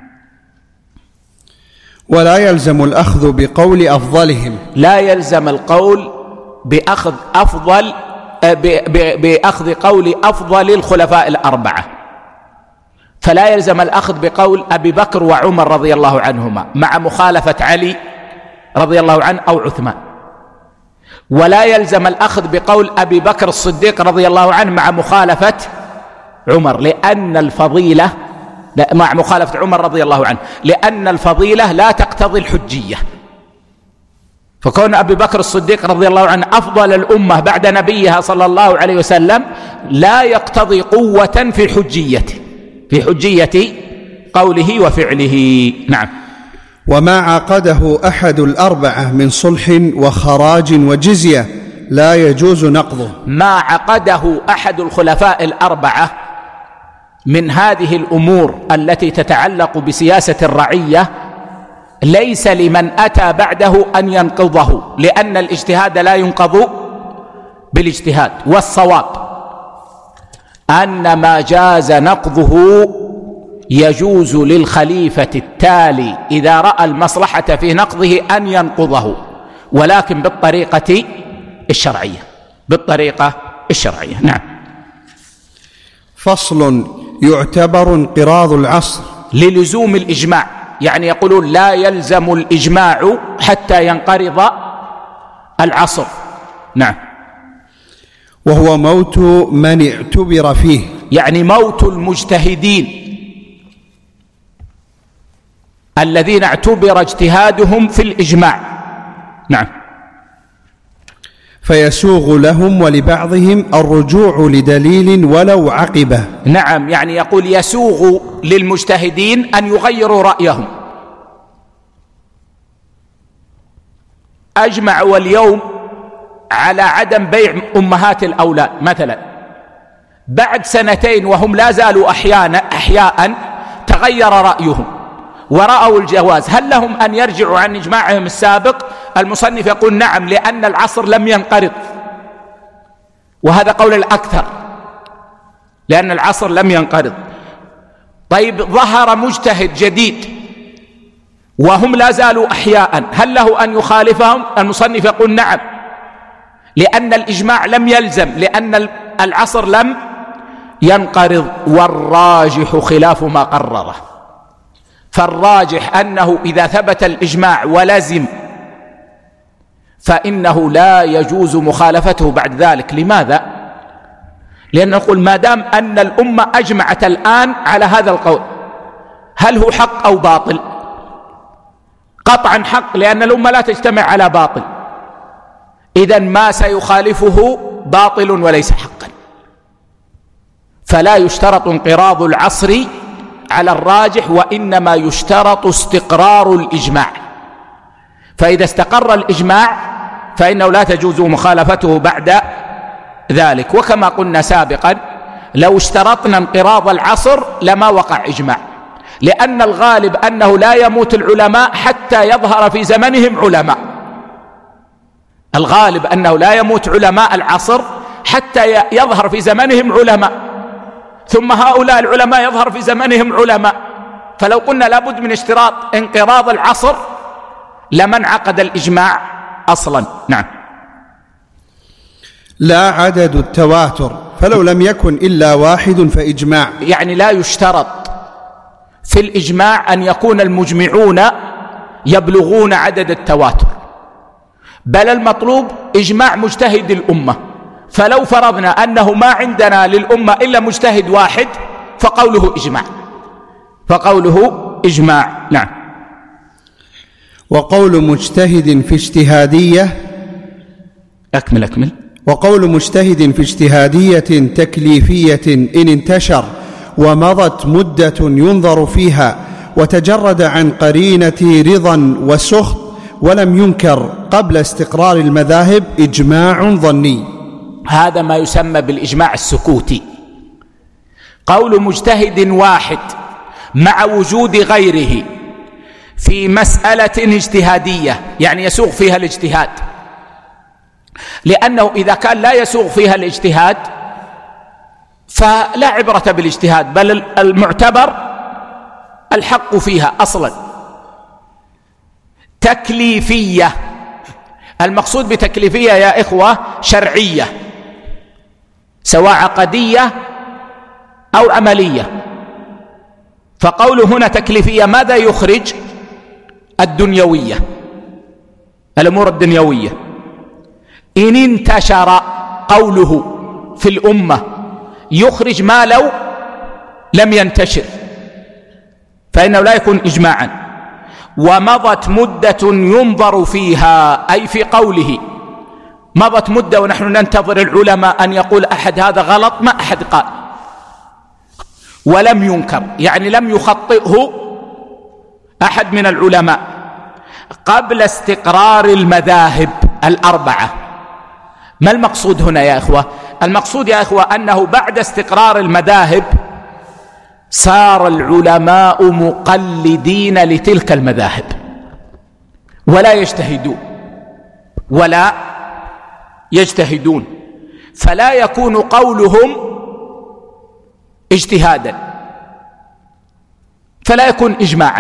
ولا يلزم الأخذ بقول أفضلهم، لا يلزم القول بأخذ أفضل بأخذ قول أفضل الخلفاء الأربعة، فلا يلزم الأخذ بقول أبي بكر وعمر رضي الله عنهما مع مخالفة علي رضي الله عنه أو عثمان، ولا يلزم الأخذ بقول أبي بكر الصديق رضي الله عنه مع مخالفة عمر، لأن الفضيلة مع مخالفة عمر رضي الله عنه، لأن الفضيلة لا تقتضي الحجية. فكون أبي بكر الصديق رضي الله عنه أفضل الأمة بعد نبيها صلى الله عليه وسلم لا يقتضي قوة في حجيته في حجية قوله وفعله. نعم. وما عقده أحد الأربعة من صلح وخراج وجزية لا يجوز نقضه، ما عقده أحد الخلفاء الأربعة من هذه الأمور التي تتعلق بسياسة الرعية ليس لمن أتى بعده أن ينقضه، لأن الاجتهاد لا ينقض بالاجتهاد. والصواب أن ما جاز نقضه يجوز للخليفة التالي إذا رأى المصلحة في نقضه أن ينقضه، ولكن بالطريقة الشرعية بالطريقة الشرعية. نعم. فصل. يعتبر انقراض العصر للزوم الإجماع، يعني يقولون لا يلزم الإجماع حتى ينقرض العصر. نعم. وهو موت من اعتبر فيه، يعني موت المجتهدين الذين اعتبر اجتهادهم في الإجماع. نعم. فيسوغ لهم ولبعضهم الرجوع لدليل ولو عقبه. نعم، يعني يقول يسوغ للمجتهدين أن يغيروا رأيهم. أجمعوا اليوم على عدم بيع أمهات الأولاد مثلا، بعد سنتين وهم لا زالوا أحيانا أحياء تغير رأيهم ورأوا الجواز، هل لهم أن يرجعوا عن إجماعهم السابق؟ المصنف يقول نعم، لأن العصر لم ينقرض، وهذا قول الأكثر، لأن العصر لم ينقرض. طيب ظهر مجتهد جديد وهم لا زالوا أحياء، هل له أن يخالفهم؟ المصنف يقول نعم، لأن الإجماع لم يلزم، لأن العصر لم ينقرض. والراجح خلاف ما قرره، فالراجح أنه إذا ثبت الإجماع ولزم فإنه لا يجوز مخالفته بعد ذلك. لماذا؟ لأن نقول ما دام أن الأمة أجمعت الآن على هذا القول، هل هو حق أو باطل؟ قطعا حق، لأن الأمة لا تجتمع على باطل، إذن ما سيخالفه باطل وليس حقا. فلا يشترط انقراض العصر على الراجح، وإنما يشترط استقرار الإجماع، فإذا استقر الإجماع فإنه لا تجوز مخالفته بعد ذلك. وكما قلنا سابقا لو اشترطنا انقراض العصر لما وقع إجماع، لأن الغالب أنه لا يموت العلماء حتى يظهر في زمنهم علماء، الغالب أنه لا يموت علماء العصر حتى يظهر في زمنهم علماء، ثم هؤلاء العلماء يظهر في زمنهم علماء. فلو قلنا لابد من اشتراط انقراض العصر لما انعقد الإجماع أصلا. نعم. لا عدد التواتر، فلو لم يكن إلا واحد فإجماع. يعني لا يشترط في الإجماع أن يكون المجمعون يبلغون عدد التواتر، بل المطلوب إجماع مجتهد الأمة. فلو فرضنا أنه ما عندنا للأمة إلا مجتهد واحد فقوله إجماع، فقوله إجماع. نعم. وقول مجتهد في اجتهادية أكمل أكمل وقول مجتهد في اجتهادية تكليفية إن انتشر ومضت مدة ينظر فيها وتجرد عن قرينة رضا وسخط ولم ينكر قبل استقرار المذاهب إجماع ظني. هذا ما يسمى بالإجماع السكوتي. قول مجتهد واحد مع وجود غيره في مسألة اجتهادية، يعني يسوغ فيها الاجتهاد، لأنه إذا كان لا يسوغ فيها الاجتهاد فلا عبرة بالاجتهاد، بل المعتبر الحق فيها أصلا. تكليفية، المقصود بتكليفية يا إخوة شرعية، سواء عقدية أو عملية. فقوله هنا تكليفية ماذا يخرج؟ الدنيوية، الأمور الدنيوية. إن انتشر قوله في الأمة يخرج ما لو لم ينتشر، فإنه لا يكون إجماعا. ومضت مدة ينظر فيها، أي في قوله مضت مدة ونحن ننتظر العلماء أن يقول أحد هذا غلط، ما أحد قال، ولم ينكر، يعني لم يخطئه أحد من العلماء قبل استقرار المذاهب الأربعة. ما المقصود هنا يا إخوة؟ المقصود يا إخوة أنه بعد استقرار المذاهب صار العلماء مقلدين لتلك المذاهب ولا يجتهدون ولا يجتهدون فلا يكون قولهم اجتهادا، فلا يكون إجماعا.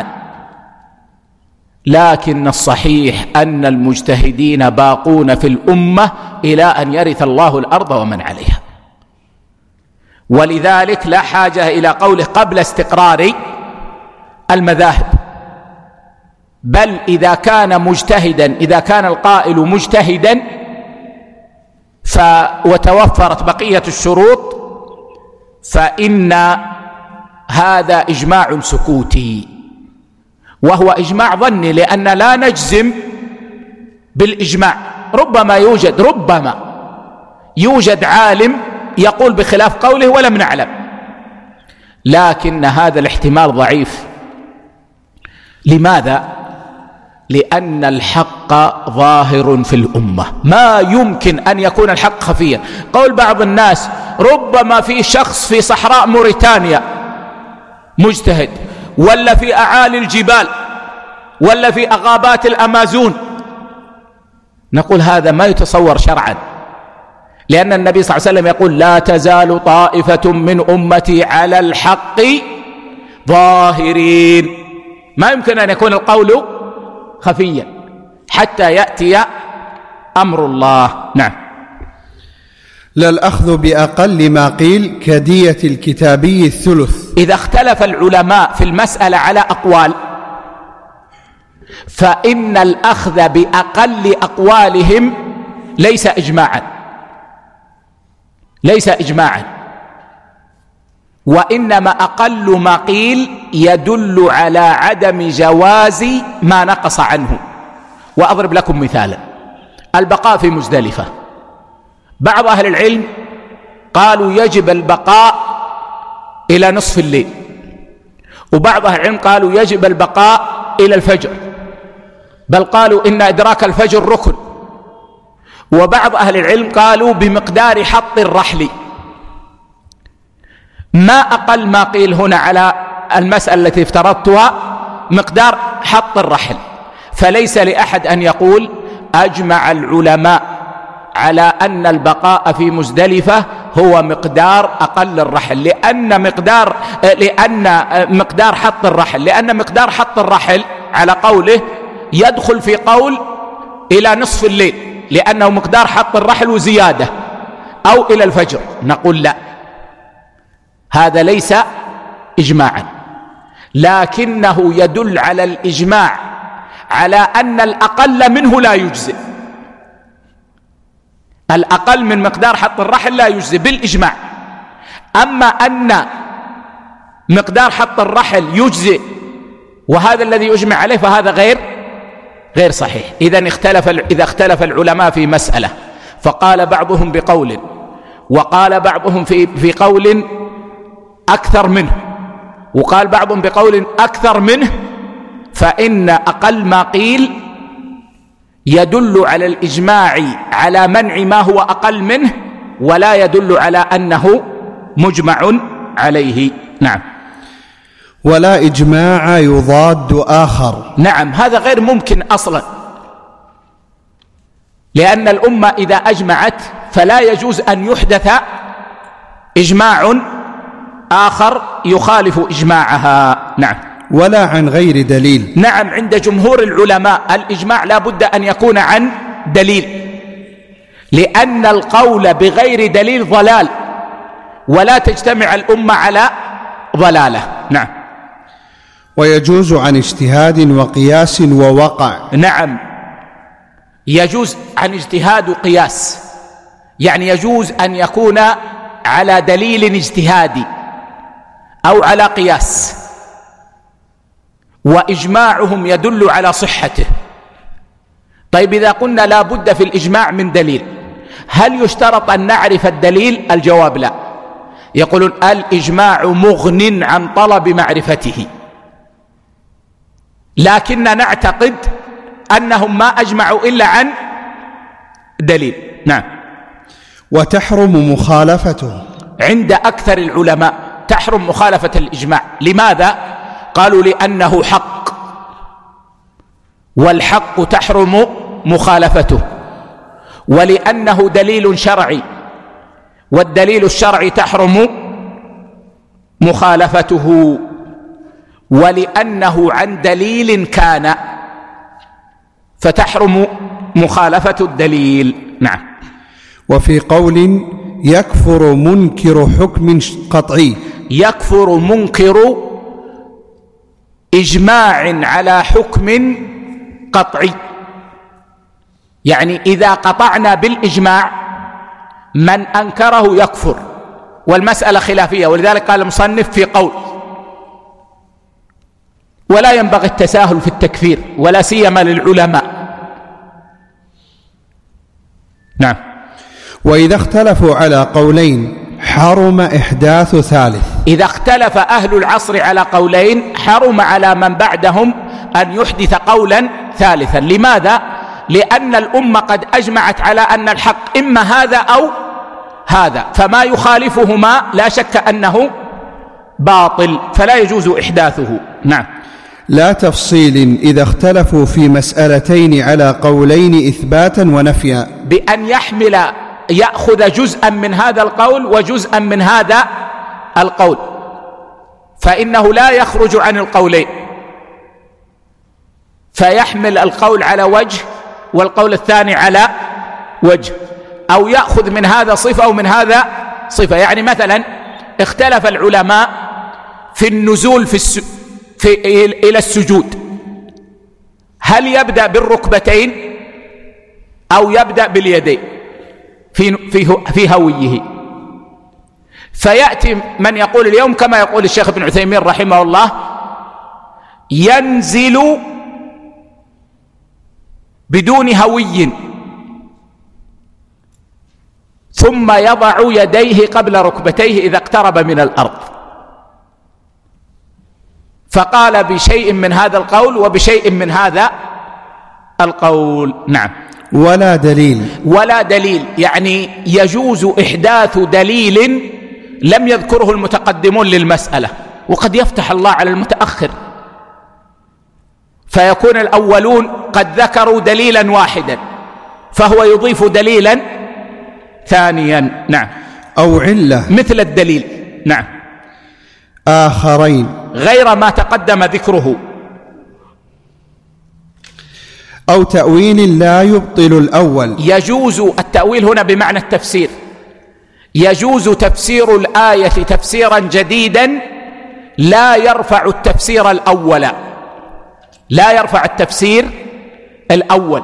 لكن الصحيح أن المجتهدين باقون في الأمة إلى أن يرث الله الأرض ومن عليها، ولذلك لا حاجة إلى قوله قبل استقرار المذاهب، بل إذا كان مجتهدا، إذا كان القائل مجتهدا ف وتوفرت بقية الشروط فإن هذا إجماع سكوتي، وهو إجماع ظني، لأن لا نجزم بالإجماع. ربما يوجد ربما يوجد عالم يقول بخلاف قوله ولم نعلم، لكن هذا الاحتمال ضعيف. لماذا؟ لأن الحق ظاهر في الأمة، ما يمكن أن يكون الحق خفيا. قول بعض الناس ربما في شخص في صحراء موريتانيا مجتهد، ولا في أعالي الجبال، ولا في أغابات الأمازون، نقول هذا ما يتصور شرعا، لأن النبي صلى الله عليه وسلم يقول لا تزال طائفة من أمتي على الحق ظاهرين. ما يمكن أن يكون القول خفيا حتى يأتي أمر الله. نعم. لا الأخذ بأقل ما قيل كدية الكتابي الثلث. إذا اختلف العلماء في المسألة على أقوال فإن الأخذ بأقل أقوالهم ليس إجماعا، ليس إجماعا، وإنما أقل ما قيل يدل على عدم جواز ما نقص عنه. وأضرب لكم مثالا: البقاء في مزدلفة، بعض أهل العلم قالوا يجب البقاء إلى نصف الليل، وبعض أهل العلم قالوا يجب البقاء إلى الفجر، بل قالوا إن إدراك الفجر ركن، وبعض أهل العلم قالوا بمقدار حط الرحل. ما أقل ما قيل هنا على المسألة التي افترضتها مقدار حط الرحل، فليس لأحد أن يقول أجمع العلماء على أن البقاء في مزدلفة هو مقدار أقل الرحل، لأن مقدار لأن مقدار حط الرحل لأن مقدار حط الرحل على قوله يدخل في قول إلى نصف الليل، لأنه مقدار حط الرحل وزيادة، أو إلى الفجر. نقول لا، هذا ليس إجماعا، لكنه يدل على الإجماع على أن الأقل منه لا يجزئ. الأقل من مقدار حط الرحل لا يجزئ بالإجماع، أما أن مقدار حط الرحل يجزئ وهذا الذي يجمع عليه فهذا غير غير صحيح. إذن اختلف إذا اختلف العلماء في مسألة فقال بعضهم بقول وقال بعضهم في في قول أكثر منه وقال بعضهم بقول أكثر منه، فإن أقل ما قيل يدل على الإجماع على منع ما هو أقل منه، ولا يدل على أنه مجمع عليه. نعم. ولا إجماع يضاد آخر. نعم، هذا غير ممكن أصلا، لأن الأمة إذا أجمعت فلا يجوز أن يحدث إجماع آخر يخالف إجماعها. نعم. ولا عن غير دليل. نعم، عند جمهور العلماء الإجماع لا بد أن يكون عن دليل، لأن القول بغير دليل ضلال، ولا تجتمع الأمة على ضلالة. نعم. ويجوز عن اجتهاد وقياس ووقع. نعم، يجوز عن اجتهاد وقياس، يعني يجوز أن يكون على دليل اجتهادي أو على قياس، وإجماعهم يدل على صحته. طيب، إذا قلنا لا بد في الإجماع من دليل، هل يشترط أن نعرف الدليل؟ الجواب لا. يقولون الإجماع مغن عن طلب معرفته، لكننا نعتقد أنهم ما أجمعوا إلا عن دليل. نعم. وتحرم مخالفته عند أكثر العلماء، تحرم مخالفة الإجماع. لماذا؟ قالوا لأنه حق، والحق تحرم مخالفته، ولأنه دليل شرعي، والدليل الشرعي تحرم مخالفته، ولأنه عن دليل كان فتحرم مخالفة الدليل. نعم. وفي قول يكفر منكر حكم قطعي. يكفر منكر إجماع على حكم قطعي، يعني إذا قطعنا بالإجماع من أنكره يكفر، والمسألة خلافية، ولذلك قال المصنف في قول. ولا ينبغي التساهل في التكفير ولا سيما للعلماء. نعم. وإذا اختلفوا على قولين حرم إحداث ثالث. إذا اختلف أهل العصر على قولين حرم على من بعدهم أن يحدث قولا ثالثا. لماذا؟ لأن الأمة قد أجمعت على أن الحق إما هذا أو هذا، فما يخالفهما لا شك أنه باطل، فلا يجوز إحداثه. نعم. لا تفصيل إذا اختلفوا في مسألتين على قولين إثباتا ونفيا، بأن يحمل يأخذ جزءا من هذا القول وجزءا من هذا القول، فإنه لا يخرج عن القولين، فيحمل القول على وجه والقول الثاني على وجه، أو يأخذ من هذا صفة ومن هذا صفة. يعني مثلا اختلف العلماء في النزول في, الس... في إلى السجود، هل يبدأ بالركبتين أو يبدأ باليدين في, في, في هويه. فيأتي من يقول اليوم كما يقول الشيخ ابن عثيمين رحمه الله ينزل بدون هوي ثم يضع يديه قبل ركبتيه إذا اقترب من الأرض، فقال بشيء من هذا القول وبشيء من هذا القول. نعم. ولا دليل. ولا دليل يعني يجوز إحداث دليل لم يذكره المتقدمون للمسألة، وقد يفتح الله على المتأخر فيكون الأولون قد ذكروا دليلا واحدا فهو يضيف دليلا ثانيا. نعم. أو علة مثل الدليل. نعم. آخرين غير ما تقدم ذكره. أو تأويل لا يبطل الأول. يجوز التأويل هنا بمعنى التفسير، يجوز تفسير الآية تفسيرا جديدا لا يرفع التفسير الأول، لا يرفع التفسير الأول،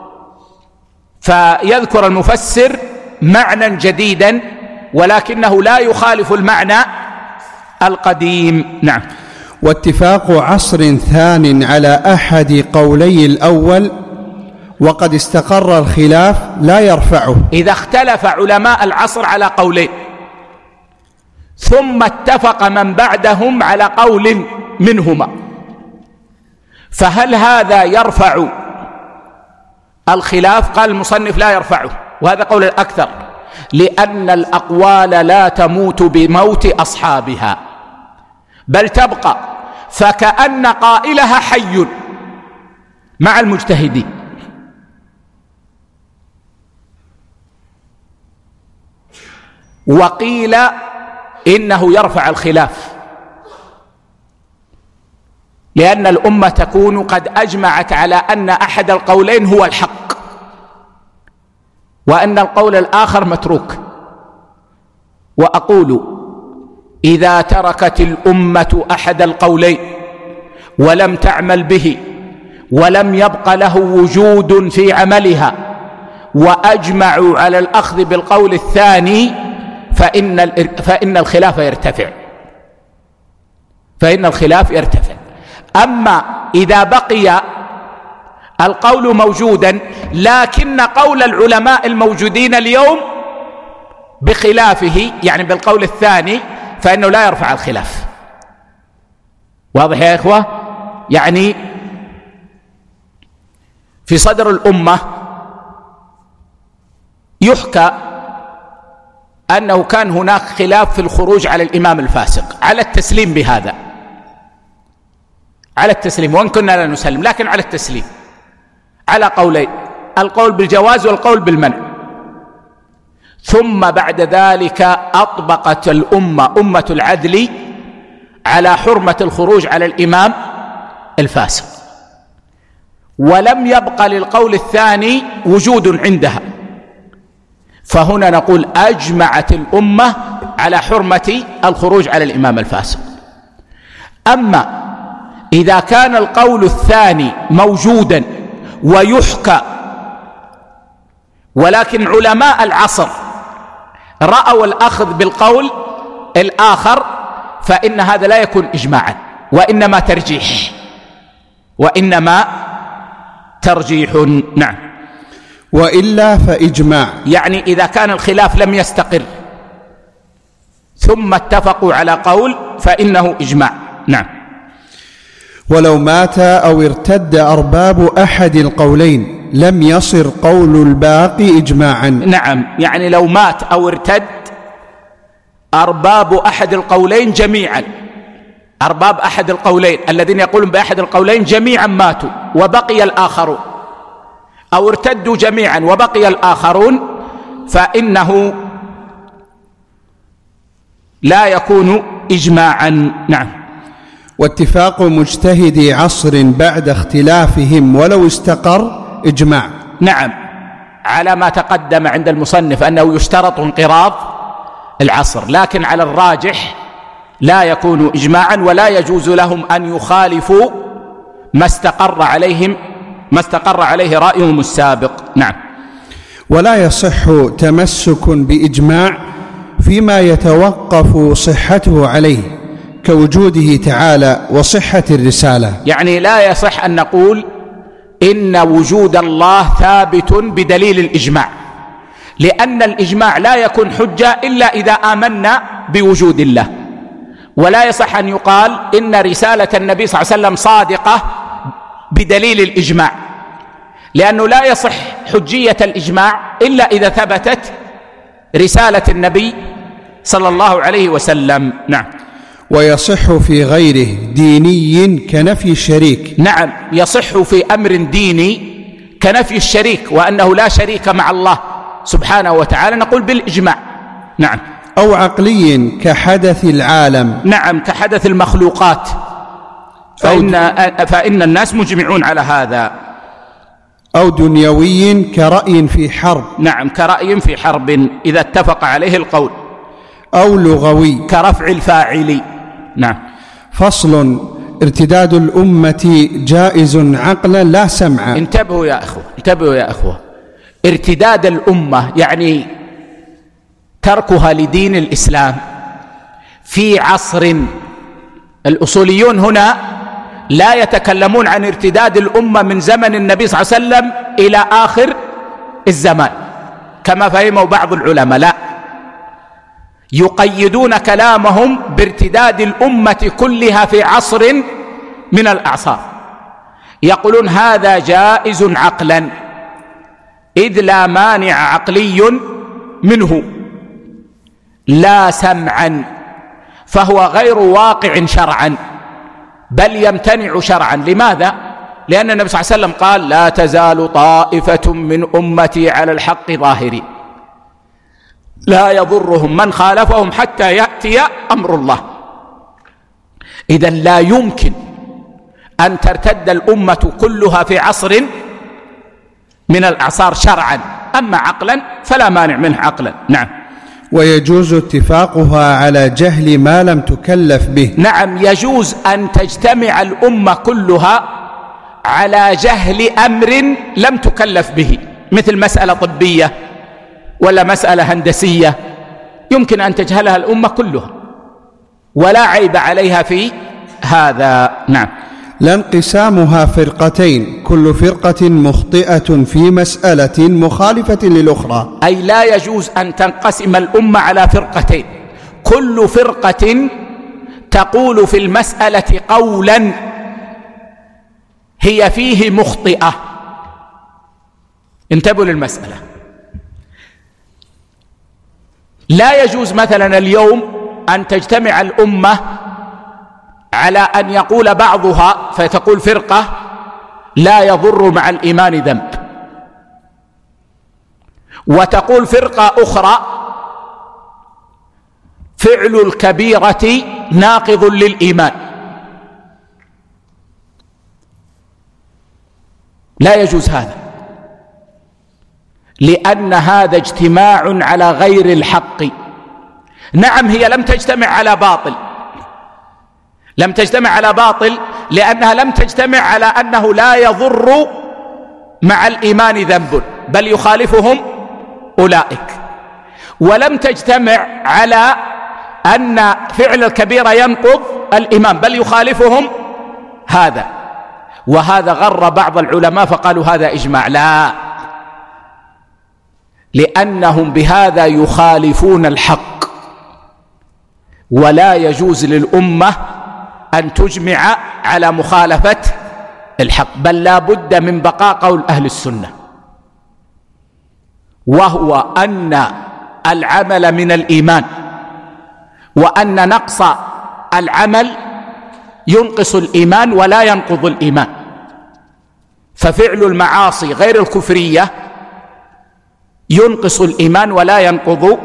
فيذكر المفسر معنى جديدا ولكنه لا يخالف المعنى القديم. نعم. واتفاق عصر ثان على أحد قولي الأول وقد استقر الخلاف لا يرفعه. إذا اختلف علماء العصر على قولين ثم اتفق من بعدهم على قول منهما، فهل هذا يرفع الخلاف؟ قال المصنف لا يرفعه، وهذا قول الأكثر، لأن الأقوال لا تموت بموت أصحابها بل تبقى، فكأن قائلها حي مع المجتهدين. وقيل إنه يرفع الخلاف لأن الأمة تكون قد أجمعت على أن أحد القولين هو الحق وأن القول الآخر متروك. وأقول إذا تركت الأمة أحد القولين ولم تعمل به ولم يبق له وجود في عملها وأجمعوا على الأخذ بالقول الثاني فإن, فإن الخلاف يرتفع فإن الخلاف يرتفع. أما إذا بقي القول موجودا لكن قول العلماء الموجودين اليوم بخلافه يعني بالقول الثاني فإنه لا يرفع الخلاف. واضح يا إخوة؟ يعني في صدر الأمة يحكى أنه كان هناك خلاف في الخروج على الإمام الفاسق على التسليم بهذا، على التسليم، وإن كنا لا نسلم لكن على التسليم على قولين، القول بالجواز والقول بالمنع. ثم بعد ذلك أطبقت الأمة أمة العدل على حرمة الخروج على الإمام الفاسق، ولم يبق للقول الثاني وجود عندها، فهنا نقول أجمعت الأمة على حرمة الخروج على الإمام الفاسق. أما إذا كان القول الثاني موجودا ويحكى، ولكن علماء العصر رأوا الأخذ بالقول الآخر، فإن هذا لا يكون إجماعا، وإنما ترجيح، وإنما ترجيح. نعم. وإلا فإجماع، يعني إذا كان الخلاف لم يستقر ثم اتفقوا على قول فإنه إجماع. نعم. ولو مات أو ارتد أرباب أحد القولين لم يصر قول الباقي إجماعا. نعم، يعني لو مات أو ارتد أرباب أحد القولين جميعا، أرباب أحد القولين الذين يقولون بأحد القولين جميعا ماتوا وبقي الآخرون، أو ارتدوا جميعا وبقي الآخرون، فإنه لا يكون إجماعا. نعم. واتفاق مجتهدي عصر بعد اختلافهم ولو استقر إجماع. نعم، على ما تقدم عند المصنف أنه يشترط انقراض العصر، لكن على الراجح لا يكون إجماعا، ولا يجوز لهم أن يخالفوا ما استقر عليهم ما استقر عليه رأيهم السابق. نعم. ولا يصح تمسك بإجماع فيما يتوقف صحته عليه كوجوده تعالى وصحة الرسالة. يعني لا يصح أن نقول إن وجود الله ثابت بدليل الإجماع، لأن الإجماع لا يكون حجة إلا إذا آمنا بوجود الله. ولا يصح أن يقال إن رسالة النبي صلى الله عليه وسلم صادقة بدليل الإجماع، لأنه لا يصح حجية الإجماع إلا إذا ثبتت رسالة النبي صلى الله عليه وسلم. نعم. ويصح في غيره ديني كنفي الشريك. نعم، يصح في أمر ديني كنفي الشريك، وأنه لا شريك مع الله سبحانه وتعالى، نقول بالإجماع. نعم. أو عقلي كحدث العالم. نعم، كحدث المخلوقات، فإن, فإن الناس مجمعون على هذا. أو دنيوي كرأي في حرب. نعم، كرأي في حرب إذا اتفق عليه القول. أو لغوي كرفع الفاعل. نعم. فصل. ارتداد الأمة جائز عقلا لا سمعا. انتبهوا يا أخوة، انتبهوا يا أخوة، ارتداد الأمة يعني تركها لدين الإسلام في عصر، الأصوليون هنا لا يتكلمون عن ارتداد الأمة من زمن النبي صلى الله عليه وسلم إلى آخر الزمان كما فهمه بعض العلماء، لا، يقيدون كلامهم بارتداد الأمة كلها في عصر من الأعصار، يقولون هذا جائز عقلا إذ لا مانع عقلي منه، لا سمعا، فهو غير واقع شرعا بل يمتنع شرعا. لماذا؟ لأن النبي صلى الله عليه وسلم قال لا تزال طائفة من أمتي على الحق ظاهرين لا يضرهم من خالفهم حتى يأتي أمر الله. إذن لا يمكن أن ترتد الأمة كلها في عصر من الأعصار شرعا، أما عقلا فلا مانع منه عقلا. نعم. ويجوز اتفاقها على جهل ما لم تكلف به. نعم، يجوز أن تجتمع الأمة كلها على جهل أمر لم تكلف به، مثل مسألة طبية ولا مسألة هندسية، يمكن أن تجهلها الأمة كلها ولا عيب عليها في هذا. نعم. لا انقسامها فرقتين كل فرقة مخطئة في مسألة مخالفة للأخرى، أي لا يجوز أن تنقسم الأمة على فرقتين، كل فرقة تقول في المسألة قولا هي فيه مخطئة. انتبهوا للمسألة، لا يجوز مثلا اليوم أن تجتمع الأمة على أن يقول بعضها فتقول فرقة لا يضر مع الإيمان ذنب، وتقول فرقة أخرى فعل الكبيرة ناقض للإيمان. لا يجوز هذا، لأن هذا اجتماع على غير الحق. نعم، هي لم تجتمع على باطل، لم تجتمع على باطل، لأنها لم تجتمع على أنه لا يضر مع الإيمان ذنب بل يخالفهم أولئك، ولم تجتمع على أن فعل الكبيرة ينقض الإيمان بل يخالفهم هذا. وهذا غر بعض العلماء فقالوا هذا إجماع. لا، لأنهم بهذا يخالفون الحق، ولا يجوز للأمة أن تجمع على مخالفة الحق، بل لا بد من بقاء قول أهل السنة، وهو أن العمل من الإيمان، وأن نقص العمل ينقص الإيمان ولا ينقض الإيمان. ففعل المعاصي غير الكفرية ينقص الإيمان ولا ينقض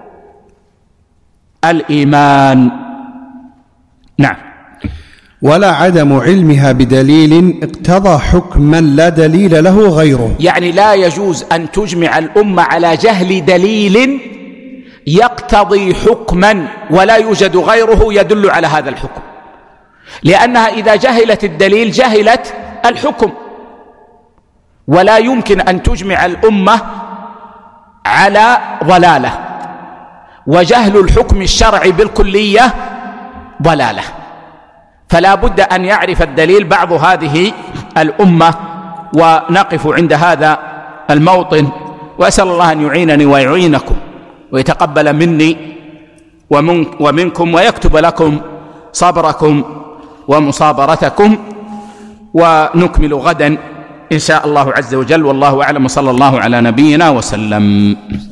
الإيمان. نعم. ولا عدم علمها بدليل اقتضى حكما لا دليل له غيره. يعني لا يجوز أن تجمع الأمة على جهل دليل يقتضي حكما ولا يوجد غيره يدل على هذا الحكم، لأنها إذا جهلت الدليل جهلت الحكم. ولا يمكن أن تجمع الأمة على ضلالة، وجهل الحكم الشرعي بالكلية ضلالة، فلا بد أن يعرف الدليل بعض هذه الأمة. ونقف عند هذا الموطن، وأسأل الله أن يعينني ويعينكم ويتقبل مني ومن ومنكم ويكتب لكم صبركم ومصابرتكم، ونكمل غدا إن شاء الله عز وجل. والله أعلم، صلى الله على نبينا وسلم.